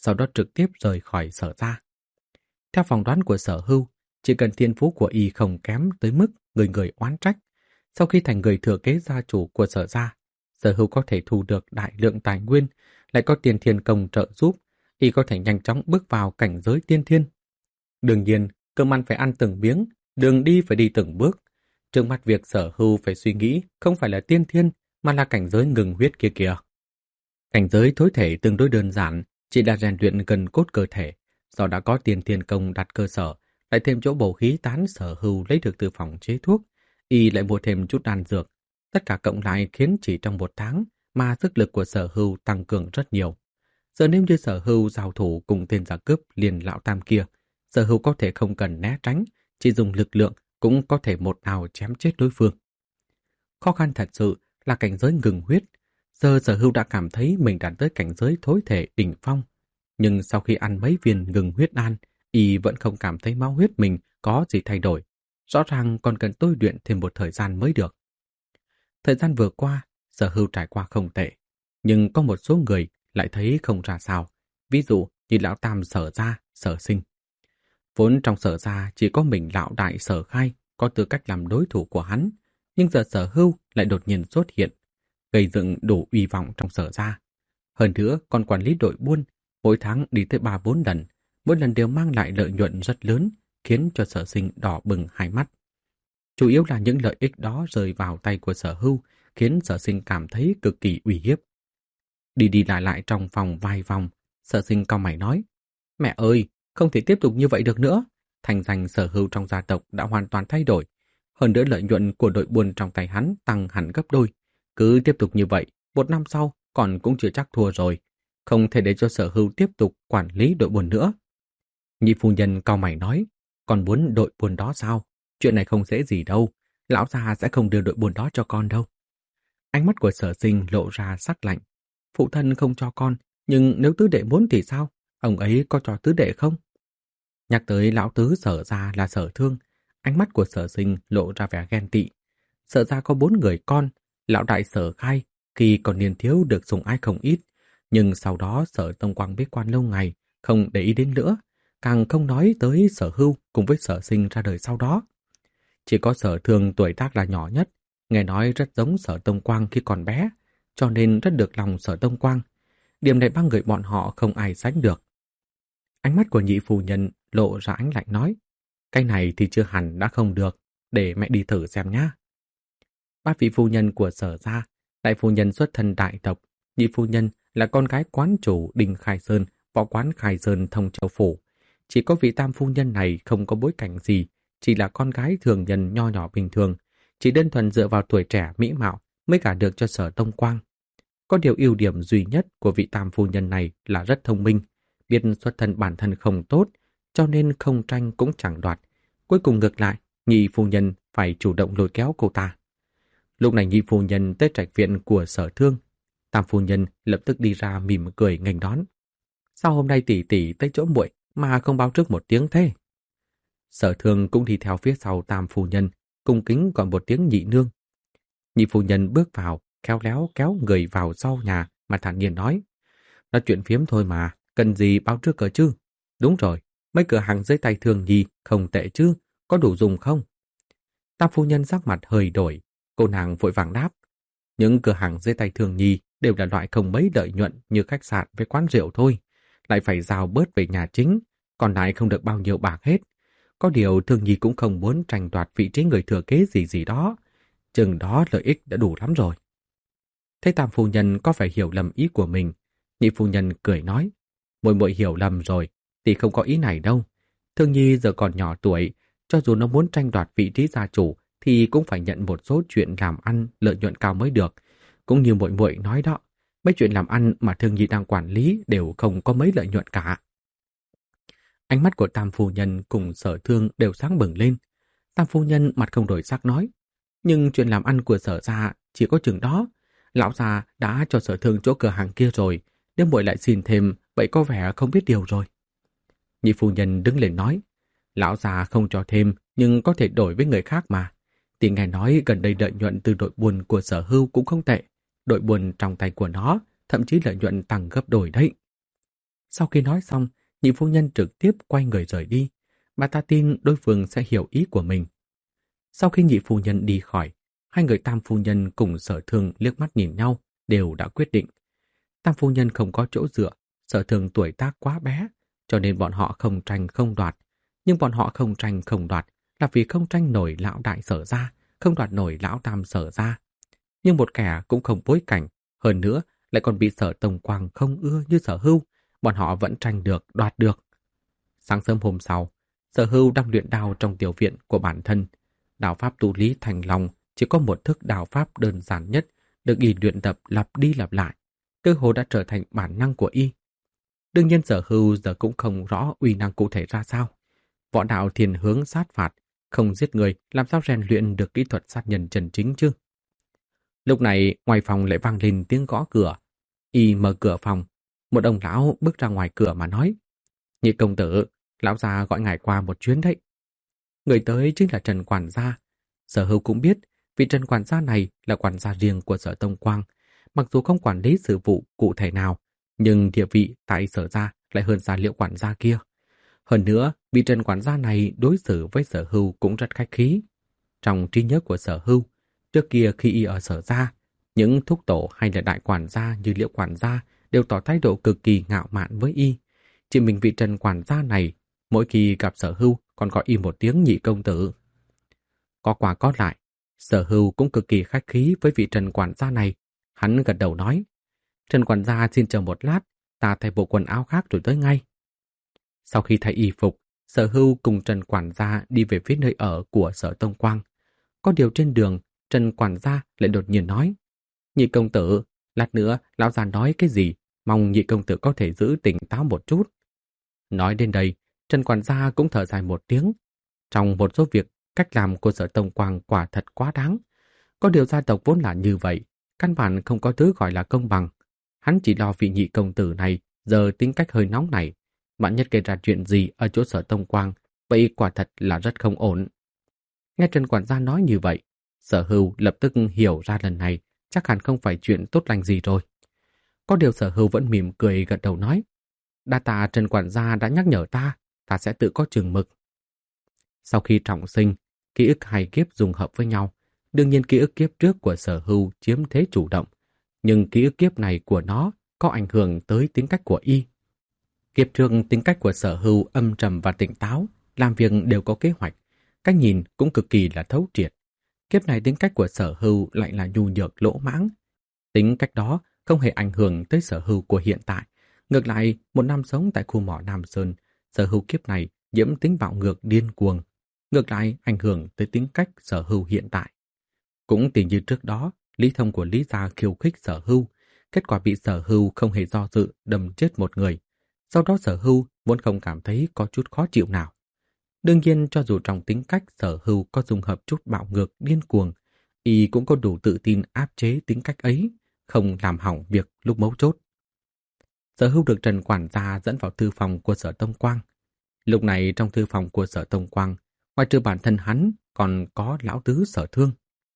sau đó trực tiếp rời khỏi Sở gia. Theo phỏng đoán của Sở Hưu, chỉ cần thiên phú của y không kém tới mức người người oán trách, sau khi thành người thừa kế gia chủ của Sở gia, Sở Hưu có thể thu được đại lượng tài nguyên, lại có tiền thiên công trợ giúp, y có thể nhanh chóng bước vào cảnh giới tiên thiên. Đương nhiên, cơm ăn phải ăn từng miếng, đường đi phải đi từng bước. Trước mắt việc Sở Hưu phải suy nghĩ không phải là tiên thiên, mà là cảnh giới ngừng huyết kia kìa. Cảnh giới thối thể tương đối đơn giản, chỉ là rèn luyện gần cốt cơ thể. Do đã có tiền thiên công đặt cơ sở, lại thêm chỗ bổ khí tán Sở Hưu lấy được từ phòng chế thuốc, y lại mua thêm chút đan dược. Tất cả cộng lại khiến chỉ trong 1 tháng mà sức lực của Sở Hưu tăng cường rất nhiều. Giờ nếu như Sở Hưu giao thủ cùng tên giặc cướp liền lão tam kia, Sở Hưu có thể không cần né tránh, chỉ dùng lực lượng cũng có thể một đao chém chết đối phương. Khó khăn thật sự là cảnh giới ngừng huyết. Giờ Sở Hưu đã cảm thấy mình đạt tới cảnh giới thối thể đỉnh phong. Nhưng sau khi ăn mấy viên ngừng huyết đan, y vẫn không cảm thấy máu huyết mình có gì thay đổi. Rõ ràng còn cần tôi luyện thêm một thời gian mới được. Thời gian vừa qua, Sở Hưu trải qua không tệ. Nhưng có một số người lại thấy không ra sao. Ví dụ như lão tam Sở gia, Sở Sinh. Vốn trong Sở gia chỉ có mình lão đại Sở Khai có tư cách làm đối thủ của hắn. Nhưng giờ Sở Hưu lại đột nhiên xuất hiện, gây dựng đủ uy vọng trong Sở gia. Hơn nữa còn quản lý đội buôn, mỗi tháng đi tới 3-4 lần, mỗi lần đều mang lại lợi nhuận rất lớn, khiến cho Sở Sinh đỏ bừng hai mắt. Chủ yếu là những lợi ích đó rơi vào tay của Sở Hưu, khiến Sở Sinh cảm thấy cực kỳ uy hiếp. Đi đi lại lại trong phòng vài vòng, Sở Sinh cau mày nói: "Mẹ ơi, không thể tiếp tục như vậy được nữa. Thành danh Sở Hưu trong gia tộc đã hoàn toàn thay đổi. Hơn nữa lợi nhuận của đội buôn trong tay hắn tăng hẳn gấp đôi. Cứ tiếp tục như vậy, 1 năm sau còn cũng chưa chắc thua rồi. Không thể để cho Sở Hưu tiếp tục quản lý đội buôn nữa." Nhị phu nhân cau mày nói: "Con muốn đội buôn đó sao? Chuyện này không dễ gì đâu. Lão già sẽ không đưa đội buôn đó cho con đâu." Ánh mắt của Sở Sinh lộ ra sắc lạnh. Phụ thân không cho con, nhưng nếu tứ đệ muốn thì sao? Ông ấy có cho tứ đệ không? Nhắc tới lão tứ Sở gia là Sở Thương, ánh mắt của Sở Sinh lộ ra vẻ ghen tị. Sở gia có 4 người con, lão đại Sở Khai khi còn niên thiếu được sủng ái không ít, nhưng sau đó Sở Tông Quang bế quan lâu ngày, không để ý đến nữa, càng không nói tới Sở Hưu cùng với Sở Sinh ra đời sau đó. Chỉ có Sở Thương tuổi tác là nhỏ nhất, nghe nói rất giống Sở Tông Quang khi còn bé, cho nên rất được lòng Sở Tông Quang. Điểm này 3 người bọn họ không ai sánh được. Ánh mắt của nhị phu nhân lộ ra ánh lạnh nói: "Cái này thì chưa hẳn đã không được, để mẹ đi thử xem nhá." 3 vị phu nhân của Sở gia, đại phu nhân xuất thân đại tộc, nhị phu nhân là con gái quán chủ Đinh Khai Sơn, võ quán Khai Sơn Thông Châu Phủ. Chỉ có vị tam phu nhân này không có bối cảnh gì, chỉ là con gái thường nhân nho nhỏ bình thường, chỉ đơn thuần dựa vào tuổi trẻ mỹ mạo mới gả được cho Sở Tông Quang. Có điều ưu điểm duy nhất của vị tam phu nhân này là rất thông minh, biết xuất thân bản thân không tốt, cho nên không tranh cũng chẳng đoạt. Cuối cùng ngược lại, nhị phu nhân phải chủ động lôi kéo cô ta. Lúc này nhị phu nhân tới trạch viện của Sở Thương, tam phu nhân lập tức đi ra mỉm cười nghênh đón. "Sao hôm nay tỷ tỷ tới chỗ muội mà không báo trước một tiếng thế?" Sở Thương cũng đi theo phía sau tam phu nhân, cung kính gọi một tiếng nhị nương. Nhị phu nhân bước vào, khéo léo kéo người vào sau nhà mà thản nhiên nói: "Nói chuyện phiếm thôi mà, cần gì báo trước cờ chứ? Đúng rồi, mấy cửa hàng dưới tay Thường Nhi không tệ chứ, có đủ dùng không?" Tam phu nhân sắc mặt hơi đổi, cô nàng vội vàng đáp: "Những cửa hàng dưới tay Thường Nhi đều là loại không mấy lợi nhuận như khách sạn với quán rượu thôi, lại phải giao bớt về nhà chính, còn lại không được bao nhiêu bạc hết. Có điều Thường Nhi cũng không muốn tranh đoạt vị trí người thừa kế gì gì đó, chừng đó lợi ích đã đủ lắm rồi." Thấy tam phu nhân có phải hiểu lầm ý của mình, nhị phu nhân cười nói: "Muội muội hiểu lầm rồi, tỷ không có ý này đâu. Thương Nhi giờ còn nhỏ tuổi, cho dù nó muốn tranh đoạt vị trí gia chủ thì cũng phải nhận một số chuyện làm ăn lợi nhuận cao mới được. Cũng như muội muội nói đó, mấy chuyện làm ăn mà Thương Nhi đang quản lý đều không có mấy lợi nhuận cả." Ánh mắt của tam phu nhân cùng Sở Thương đều sáng bừng lên. Tam phu nhân mặt không đổi sắc nói: "Nhưng chuyện làm ăn của Sở gia chỉ có chừng đó. Lão già đã cho Sở Thương chỗ cửa hàng kia rồi, nếu muội lại xin thêm, vậy có vẻ không biết điều rồi." Nhị phu nhân đứng lên nói: "Lão già không cho thêm, nhưng có thể đổi với người khác mà. Tỷ nghe nói gần đây lợi nhuận từ đội buôn của Sở Hưu cũng không tệ. Đội buôn trong tay của nó, thậm chí lợi nhuận tăng gấp đôi đấy." Sau khi nói xong, nhị phu nhân trực tiếp quay người rời đi. Bà ta tin đối phương sẽ hiểu ý của mình. Sau khi nhị phu nhân đi khỏi, hai người tam phu nhân cùng Sở Thương liếc mắt nhìn nhau, đều đã quyết định. Tam phu nhân không có chỗ dựa, Sở Thương tuổi tác quá bé, cho nên bọn họ không tranh không đoạt. Nhưng bọn họ không tranh không đoạt là vì không tranh nổi lão đại Sở gia, không đoạt nổi lão tam Sở gia. Nhưng một kẻ cũng không bối cảnh, hơn nữa lại còn bị Sở Tông Quang không ưa như Sở Hưu, bọn họ vẫn tranh được, đoạt được. Sáng sớm hôm sau, Sở Hưu đang luyện đao trong tiểu viện của bản thân. Đạo pháp tu lý thành lòng chỉ có một thức đạo pháp đơn giản nhất, được y luyện tập lặp đi lặp lại, cơ hồ đã trở thành bản năng của y. Đương nhiên Sở Hưu giờ cũng không rõ uy năng cụ thể ra sao. Võ đạo thiên hướng sát phạt, không giết người, làm sao rèn luyện được kỹ thuật sát nhân chân chính chứ? Lúc này, ngoài phòng lại vang lên tiếng gõ cửa. Y mở cửa phòng, một ông lão bước ra ngoài cửa mà nói: "Nhị công tử, lão già gọi ngài qua một chuyến đấy." Người tới chính là Trần quản gia. Sở Hưu cũng biết, vị Trần quản gia này là quản gia riêng của Sở Tông Quang. Mặc dù không quản lý sự vụ cụ thể nào, nhưng địa vị tại Sở gia lại hơn xa Liễu quản gia kia. Hơn nữa, vị Trần quản gia này đối xử với Sở Hưu cũng rất khách khí. Trong trí nhớ của Sở Hưu, trước kia khi y ở Sở gia, những thúc tổ hay là đại quản gia như Liễu quản gia đều tỏ thái độ cực kỳ ngạo mạn với y. Chỉ mình vị Trần quản gia này, mỗi khi gặp Sở Hưu còn gọi y một tiếng nhị công tử. Có qua có lại, Sở Hưu cũng cực kỳ khách khí với vị Trần quản gia này. Hắn gật đầu nói: "Trần quản gia xin chờ một lát, ta thay bộ quần áo khác rồi tới ngay." Sau khi thay y phục, Sở Hưu cùng Trần quản gia đi về phía nơi ở của Sở Tông Quang. Có điều trên đường, Trần quản gia lại đột nhiên nói: "Nhị công tử, lát nữa lão già nói cái gì, mong nhị công tử có thể giữ tỉnh táo một chút." Nói đến đây, Trần quản gia cũng thở dài một tiếng. Trong một số việc, cách làm của Sở Tông Quang quả thật quá đáng. Có điều gia tộc vốn là như vậy, căn bản không có thứ gọi là công bằng. Hắn chỉ lo vị nhị công tử này giờ tính cách hơi nóng này. Vạn nhất gây ra chuyện gì ở chỗ Sở Tông Quang, vậy quả thật là rất không ổn. Nghe Trần quản gia nói như vậy, Sở Hưu lập tức hiểu ra lần này chắc hẳn không phải chuyện tốt lành gì rồi. Có điều Sở Hưu vẫn mỉm cười gật đầu nói: "Đa tạ Trần quản gia đã nhắc nhở ta, ta sẽ tự có chừng mực." Sau khi trọng sinh, ký ức hai kiếp dùng hợp với nhau. Đương nhiên ký ức kiếp trước của Sở Hưu chiếm thế chủ động, nhưng ký ức kiếp này của nó có ảnh hưởng tới tính cách của y. Kiếp trước tính cách của Sở Hưu âm trầm và tỉnh táo, làm việc đều có kế hoạch, cách nhìn cũng cực kỳ là thấu triệt. Kiếp này tính cách của Sở Hưu lại là nhu nhược lỗ mãng. Tính cách đó không hề ảnh hưởng tới Sở Hưu của hiện tại. Ngược lại, một năm sống tại khu mỏ Nam Sơn, Sở Hưu kiếp này nhiễm tính bạo ngược điên cuồng. Ngược lại ảnh hưởng tới tính cách Sở Hưu hiện tại. Cũng tỷ như trước đó, Lý Thông của Lý gia khiêu khích Sở Hưu, kết quả bị Sở Hưu không hề do dự đâm chết một người. Sau đó Sở Hưu vốn không cảm thấy có chút khó chịu nào. Đương nhiên cho dù trong tính cách Sở Hưu có dung hợp chút bạo ngược điên cuồng, y cũng có đủ tự tin áp chế tính cách ấy, không làm hỏng việc lúc mấu chốt. Sở Hưu được Trần quản gia dẫn vào thư phòng của Sở Tông Quang. Lúc này trong thư phòng của Sở Tông Quang, ngoài trừ bản thân hắn còn có lão tứ Sở Thương.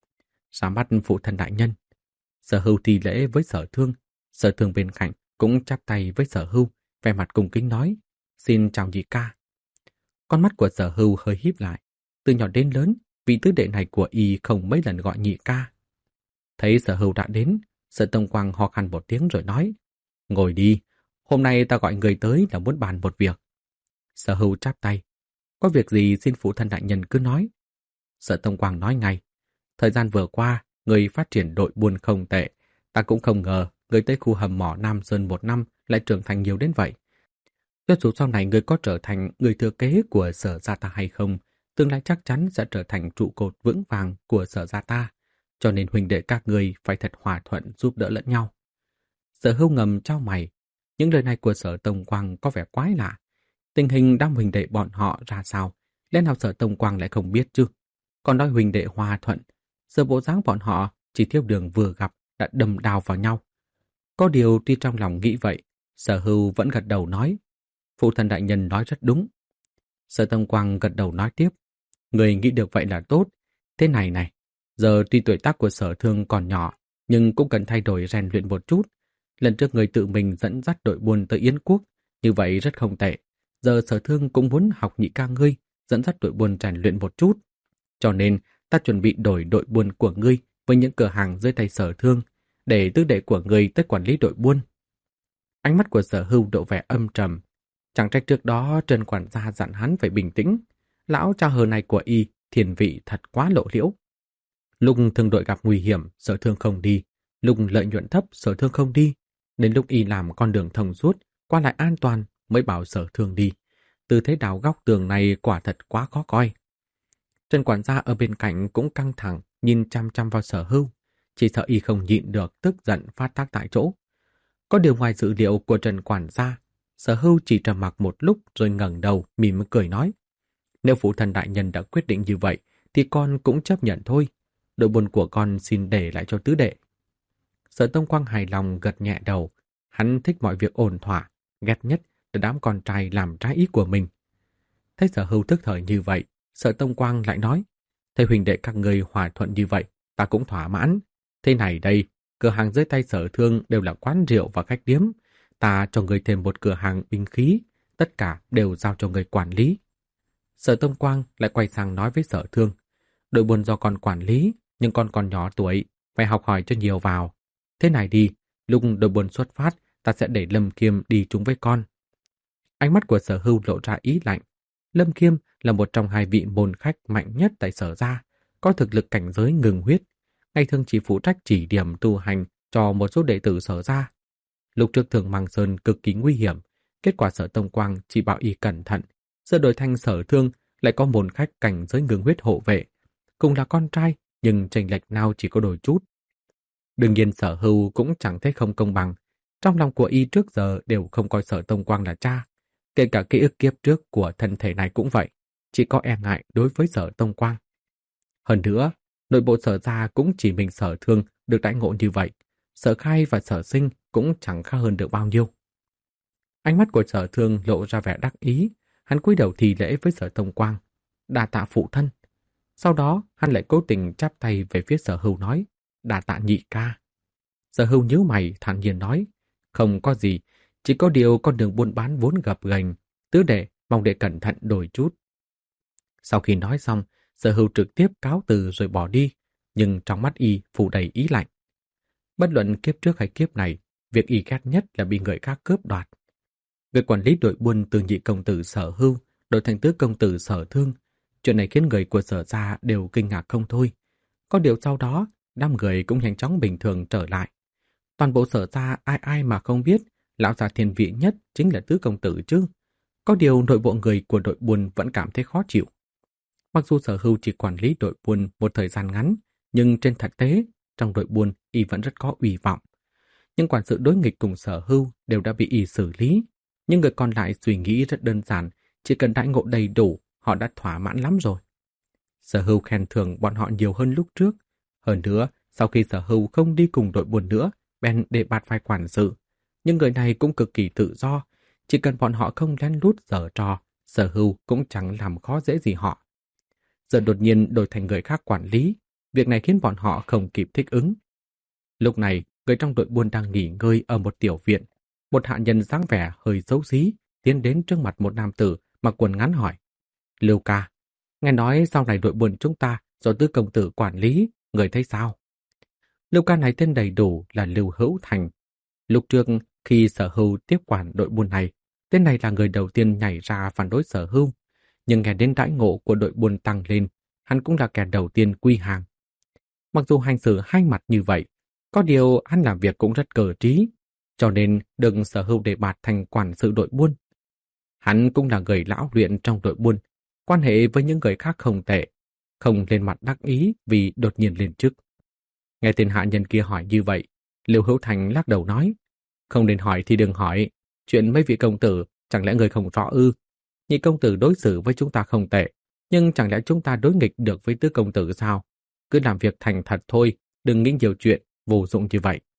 Ra mắt phụ thân đại nhân, Sở Hưu thi lễ với Sở Thương. Sở Thương bên cạnh cũng chắp tay với Sở Hưu, vẻ mặt cung kính nói: "Xin chào nhị ca." Con mắt của Sở Hưu hơi híp lại. Từ nhỏ đến lớn, vị tứ đệ này của y không mấy lần gọi nhị ca. Thấy Sở Hưu đã đến, Sở Tông Quang ho khan một tiếng rồi nói: "Ngồi đi, hôm nay ta gọi người tới là muốn bàn một việc." Sở Hưu chắp tay: "Có việc gì xin phụ thân đại nhân cứ nói." Sở Tông Quang nói ngay: "Thời gian vừa qua, người phát triển đội buôn không tệ. Ta cũng không ngờ người tới khu hầm mỏ Nam Sơn một năm lại trưởng thành nhiều đến vậy. Cho dù sau này người có trở thành người thừa kế của Sở gia ta hay không, tương lai chắc chắn sẽ trở thành trụ cột vững vàng của Sở gia ta. Cho nên huynh đệ các người phải thật hòa thuận giúp đỡ lẫn nhau." Sở Hưu ngầm chau mày. Những lời này của Sở Tông Quang có vẻ quái lạ. Tình hình đám huynh đệ bọn họ ra sao, lẽ nào Sở Tông Quang lại không biết chứ? Còn nói huynh đệ hòa thuận, giờ bộ dáng bọn họ chỉ thiếu đường vừa gặp đã đâm đao vào nhau. Có điều tuy trong lòng nghĩ vậy, Sở Hưu vẫn gật đầu nói: "Phụ thân đại nhân nói rất đúng." Sở Tông Quang gật đầu nói tiếp: "Người nghĩ được vậy là tốt. Thế này này, giờ tuy tuổi tác của Sở Thương còn nhỏ, nhưng cũng cần thay đổi rèn luyện một chút. Lần trước người tự mình dẫn dắt đội buôn tới Yến Quốc, Như vậy rất không tệ. Giờ Sở Thương cũng muốn học nhị ca ngươi, dẫn dắt đội buôn rèn luyện một chút. Cho nên, ta chuẩn bị đổi đội buôn của ngươi với những cửa hàng dưới tay Sở Thương, để tứ đệ của ngươi tới quản lý đội buôn. Ánh mắt của Sở Hưu độ vẻ âm trầm. Chẳng trách trước đó Trần quản gia dặn hắn phải bình tĩnh. Lão cha hờ này của y, thiền vị thật quá lộ liễu. Lúc thương đội gặp nguy hiểm, Sở Thương không đi. Lúc lợi nhuận thấp, Sở Thương không đi. Đến lúc y làm con đường thông suốt, qua lại an toàn, mới bảo Sở Thương đi. Tư thế đào góc tường này quả thật quá khó coi. Trần quản gia ở bên cạnh cũng căng thẳng, nhìn chăm chăm vào Sở Hưu. Chỉ sợ y không nhịn được, tức giận phát tác tại chỗ. Có điều ngoài dự liệu của Trần quản gia, Sở Hưu chỉ trầm mặc một lúc rồi ngẩng đầu, mỉm cười nói. Nếu phụ thân đại nhân đã quyết định như vậy, thì con cũng chấp nhận thôi. Đội buôn của con xin để lại cho tứ đệ. Sở Tông Quang hài lòng gật nhẹ đầu. Hắn thích mọi việc ổn thỏa, ghét nhất là đám con trai làm trái ý của mình. Thấy Sở Hưu tức thời như vậy, Sở Tông Quang lại nói, thấy huynh đệ các người hòa thuận như vậy, ta cũng thỏa mãn. Thế này đây, cửa hàng dưới tay Sở Thương đều là quán rượu và khách điếm. Ta cho người thêm một cửa hàng binh khí, tất cả đều giao cho người quản lý. Sở Tông Quang lại quay sang nói với Sở Thương, đội buôn do con quản lý, nhưng con còn nhỏ tuổi, phải học hỏi cho nhiều vào. Thế này đi, lúc đội buôn xuất phát, ta sẽ để Lâm Kiêm đi chung với con. Ánh mắt của Sở Hưu lộ ra ý lạnh. Lâm Kiêm là một trong hai vị môn khách mạnh nhất tại Sở gia, có thực lực cảnh giới ngừng huyết. Ngày thường chỉ phụ trách chỉ điểm tu hành cho một số đệ tử Sở gia. Lúc trước Thường Mang Sơn cực kỳ nguy hiểm, kết quả Sở Tông Quang chỉ bảo y cẩn thận, giờ đổi thành Sở Thương lại có môn khách cảnh giới ngừng huyết hộ vệ. Cùng là con trai, nhưng chênh lệch nào chỉ có đôi chút. Đương nhiên Sở Hưu cũng chẳng thấy không công bằng. Trong lòng của y trước giờ đều không coi Sở Tông Quang là cha. Kể cả ký ức kiếp trước của thân thể này cũng vậy. Chỉ có e ngại đối với Sở Tông Quang. Hơn nữa, nội bộ Sở gia cũng chỉ mình Sở Thương được đãi ngộ như vậy. Sở Khai và Sở Sinh cũng chẳng khác hơn được bao nhiêu. Ánh mắt của Sở Thương lộ ra vẻ đắc ý. Hắn cúi đầu thi lễ với Sở Tông Quang. Đa tạ phụ thân. Sau đó, hắn lại cố tình chắp tay về phía Sở Hưu nói, đa tạ nhị ca. Sở Hưu nhíu mày thản nhiên nói, không có gì, chỉ có điều con đường buôn bán vốn gập ghềnh, tứ đệ mong đệ cẩn thận đôi chút. Sau khi nói xong, Sở Hưu trực tiếp cáo từ rồi bỏ đi, nhưng trong mắt y phủ đầy ý lạnh. Bất luận kiếp trước hay kiếp này, việc y ghét nhất là bị người khác cướp đoạt. Việc quản lý đội buôn từ nhị công tử Sở Hưu đổi thành tứ công tử Sở Thương, chuyện này khiến người của Sở gia đều kinh ngạc không thôi. Có điều sau đó, đám người cũng nhanh chóng bình thường trở lại. Toàn bộ Sở gia ai ai mà không biết, lão già thiên vị nhất chính là tứ công tử chứ. Có điều nội bộ người của đội buôn vẫn cảm thấy khó chịu. Mặc dù Sở Hưu chỉ quản lý đội buôn một thời gian ngắn, nhưng trên thực tế, trong đội buôn y vẫn rất có uy vọng. Những quản sự đối nghịch cùng Sở Hưu đều đã bị y xử lý. Nhưng người còn lại suy nghĩ rất đơn giản, chỉ cần đãi ngộ đầy đủ, họ đã thỏa mãn lắm rồi. Sở Hưu khen thưởng bọn họ nhiều hơn lúc trước. Hơn nữa, sau khi Sở Hưu không đi cùng đội buôn nữa, bèn để bạt vai quản sự. Nhưng người này cũng cực kỳ tự do, chỉ cần bọn họ không lén lút giở trò, Sở Hưu cũng chẳng làm khó dễ gì họ. Giờ đột nhiên đổi thành người khác quản lý, việc này khiến bọn họ không kịp thích ứng. Lúc này, người trong đội buôn đang nghỉ ngơi ở một tiểu viện. Một hạ nhân dáng vẻ hơi xấu xí tiến đến trước mặt một nam tử mặc quần ngắn hỏi: Lưu ca, nghe nói sau này đội buôn chúng ta do tứ công tử quản lý, người thấy sao? Lưu ca này tên đầy đủ là Lưu Hữu Thành. Lúc trước khi Sở Hưu tiếp quản đội buôn này, tên này là người đầu tiên nhảy ra phản đối Sở Hưu. Nhưng nghe đến đãi ngộ của đội buôn tăng lên, hắn cũng là kẻ đầu tiên quy hàng. Mặc dù hành xử hai mặt như vậy, có điều hắn làm việc cũng rất cờ trí, cho nên được Sở Hưu đề bạt thành quản sự đội buôn. Hắn cũng là người lão luyện trong đội buôn, quan hệ với những người khác không tệ, không lên mặt đắc ý vì đột nhiên lên chức. Nghe tên hạ nhân kia hỏi như vậy, Lưu Hữu Thành lắc đầu nói: Không nên hỏi thì đừng hỏi, chuyện mấy vị công tử chẳng lẽ người không rõ ư? Nhị công tử đối xử với chúng ta không tệ, nhưng chẳng lẽ chúng ta đối nghịch được với tứ công tử sao? Cứ làm việc thành thật thôi, đừng nghĩ nhiều chuyện vô dụng như vậy.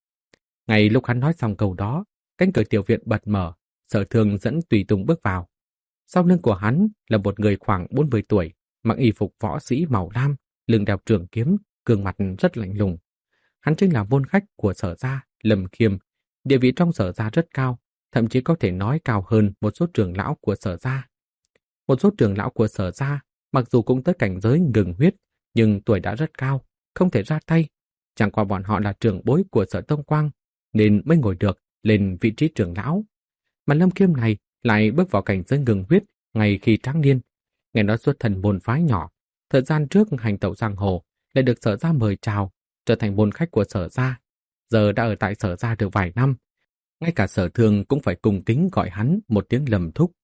Ngay lúc hắn nói xong câu đó, cánh cửa tiểu viện bật mở, Sở Thương dẫn tùy tùng bước vào. Sau lưng của hắn là một người khoảng 40 tuổi, mặc y phục võ sĩ màu lam, lưng đeo trường kiếm, gương mặt rất lạnh lùng. Hắn chính là môn khách của Sở gia, Lâm Khiêm, địa vị trong Sở gia rất cao, thậm chí có thể nói cao hơn một số trưởng lão của Sở gia. Một số trưởng lão của Sở gia mặc dù cũng tới cảnh giới ngừng huyết, nhưng tuổi đã rất cao, không thể ra tay. Chẳng qua bọn họ là trưởng bối của Sở Tông Quang, nên mới ngồi được lên vị trí trưởng lão. Mà Lâm Khiêm này lại bước vào cảnh giới ngừng huyết ngay khi tráng niên. Nghe nói xuất thân môn phái nhỏ, thời gian trước hành tẩu giang hồ lại được Sở gia mời chào, trở thành môn khách của Sở gia. Giờ đã ở tại Sở gia được vài năm, ngay cả Sở Thương cũng phải cùng kính gọi hắn một tiếng Lâm thúc.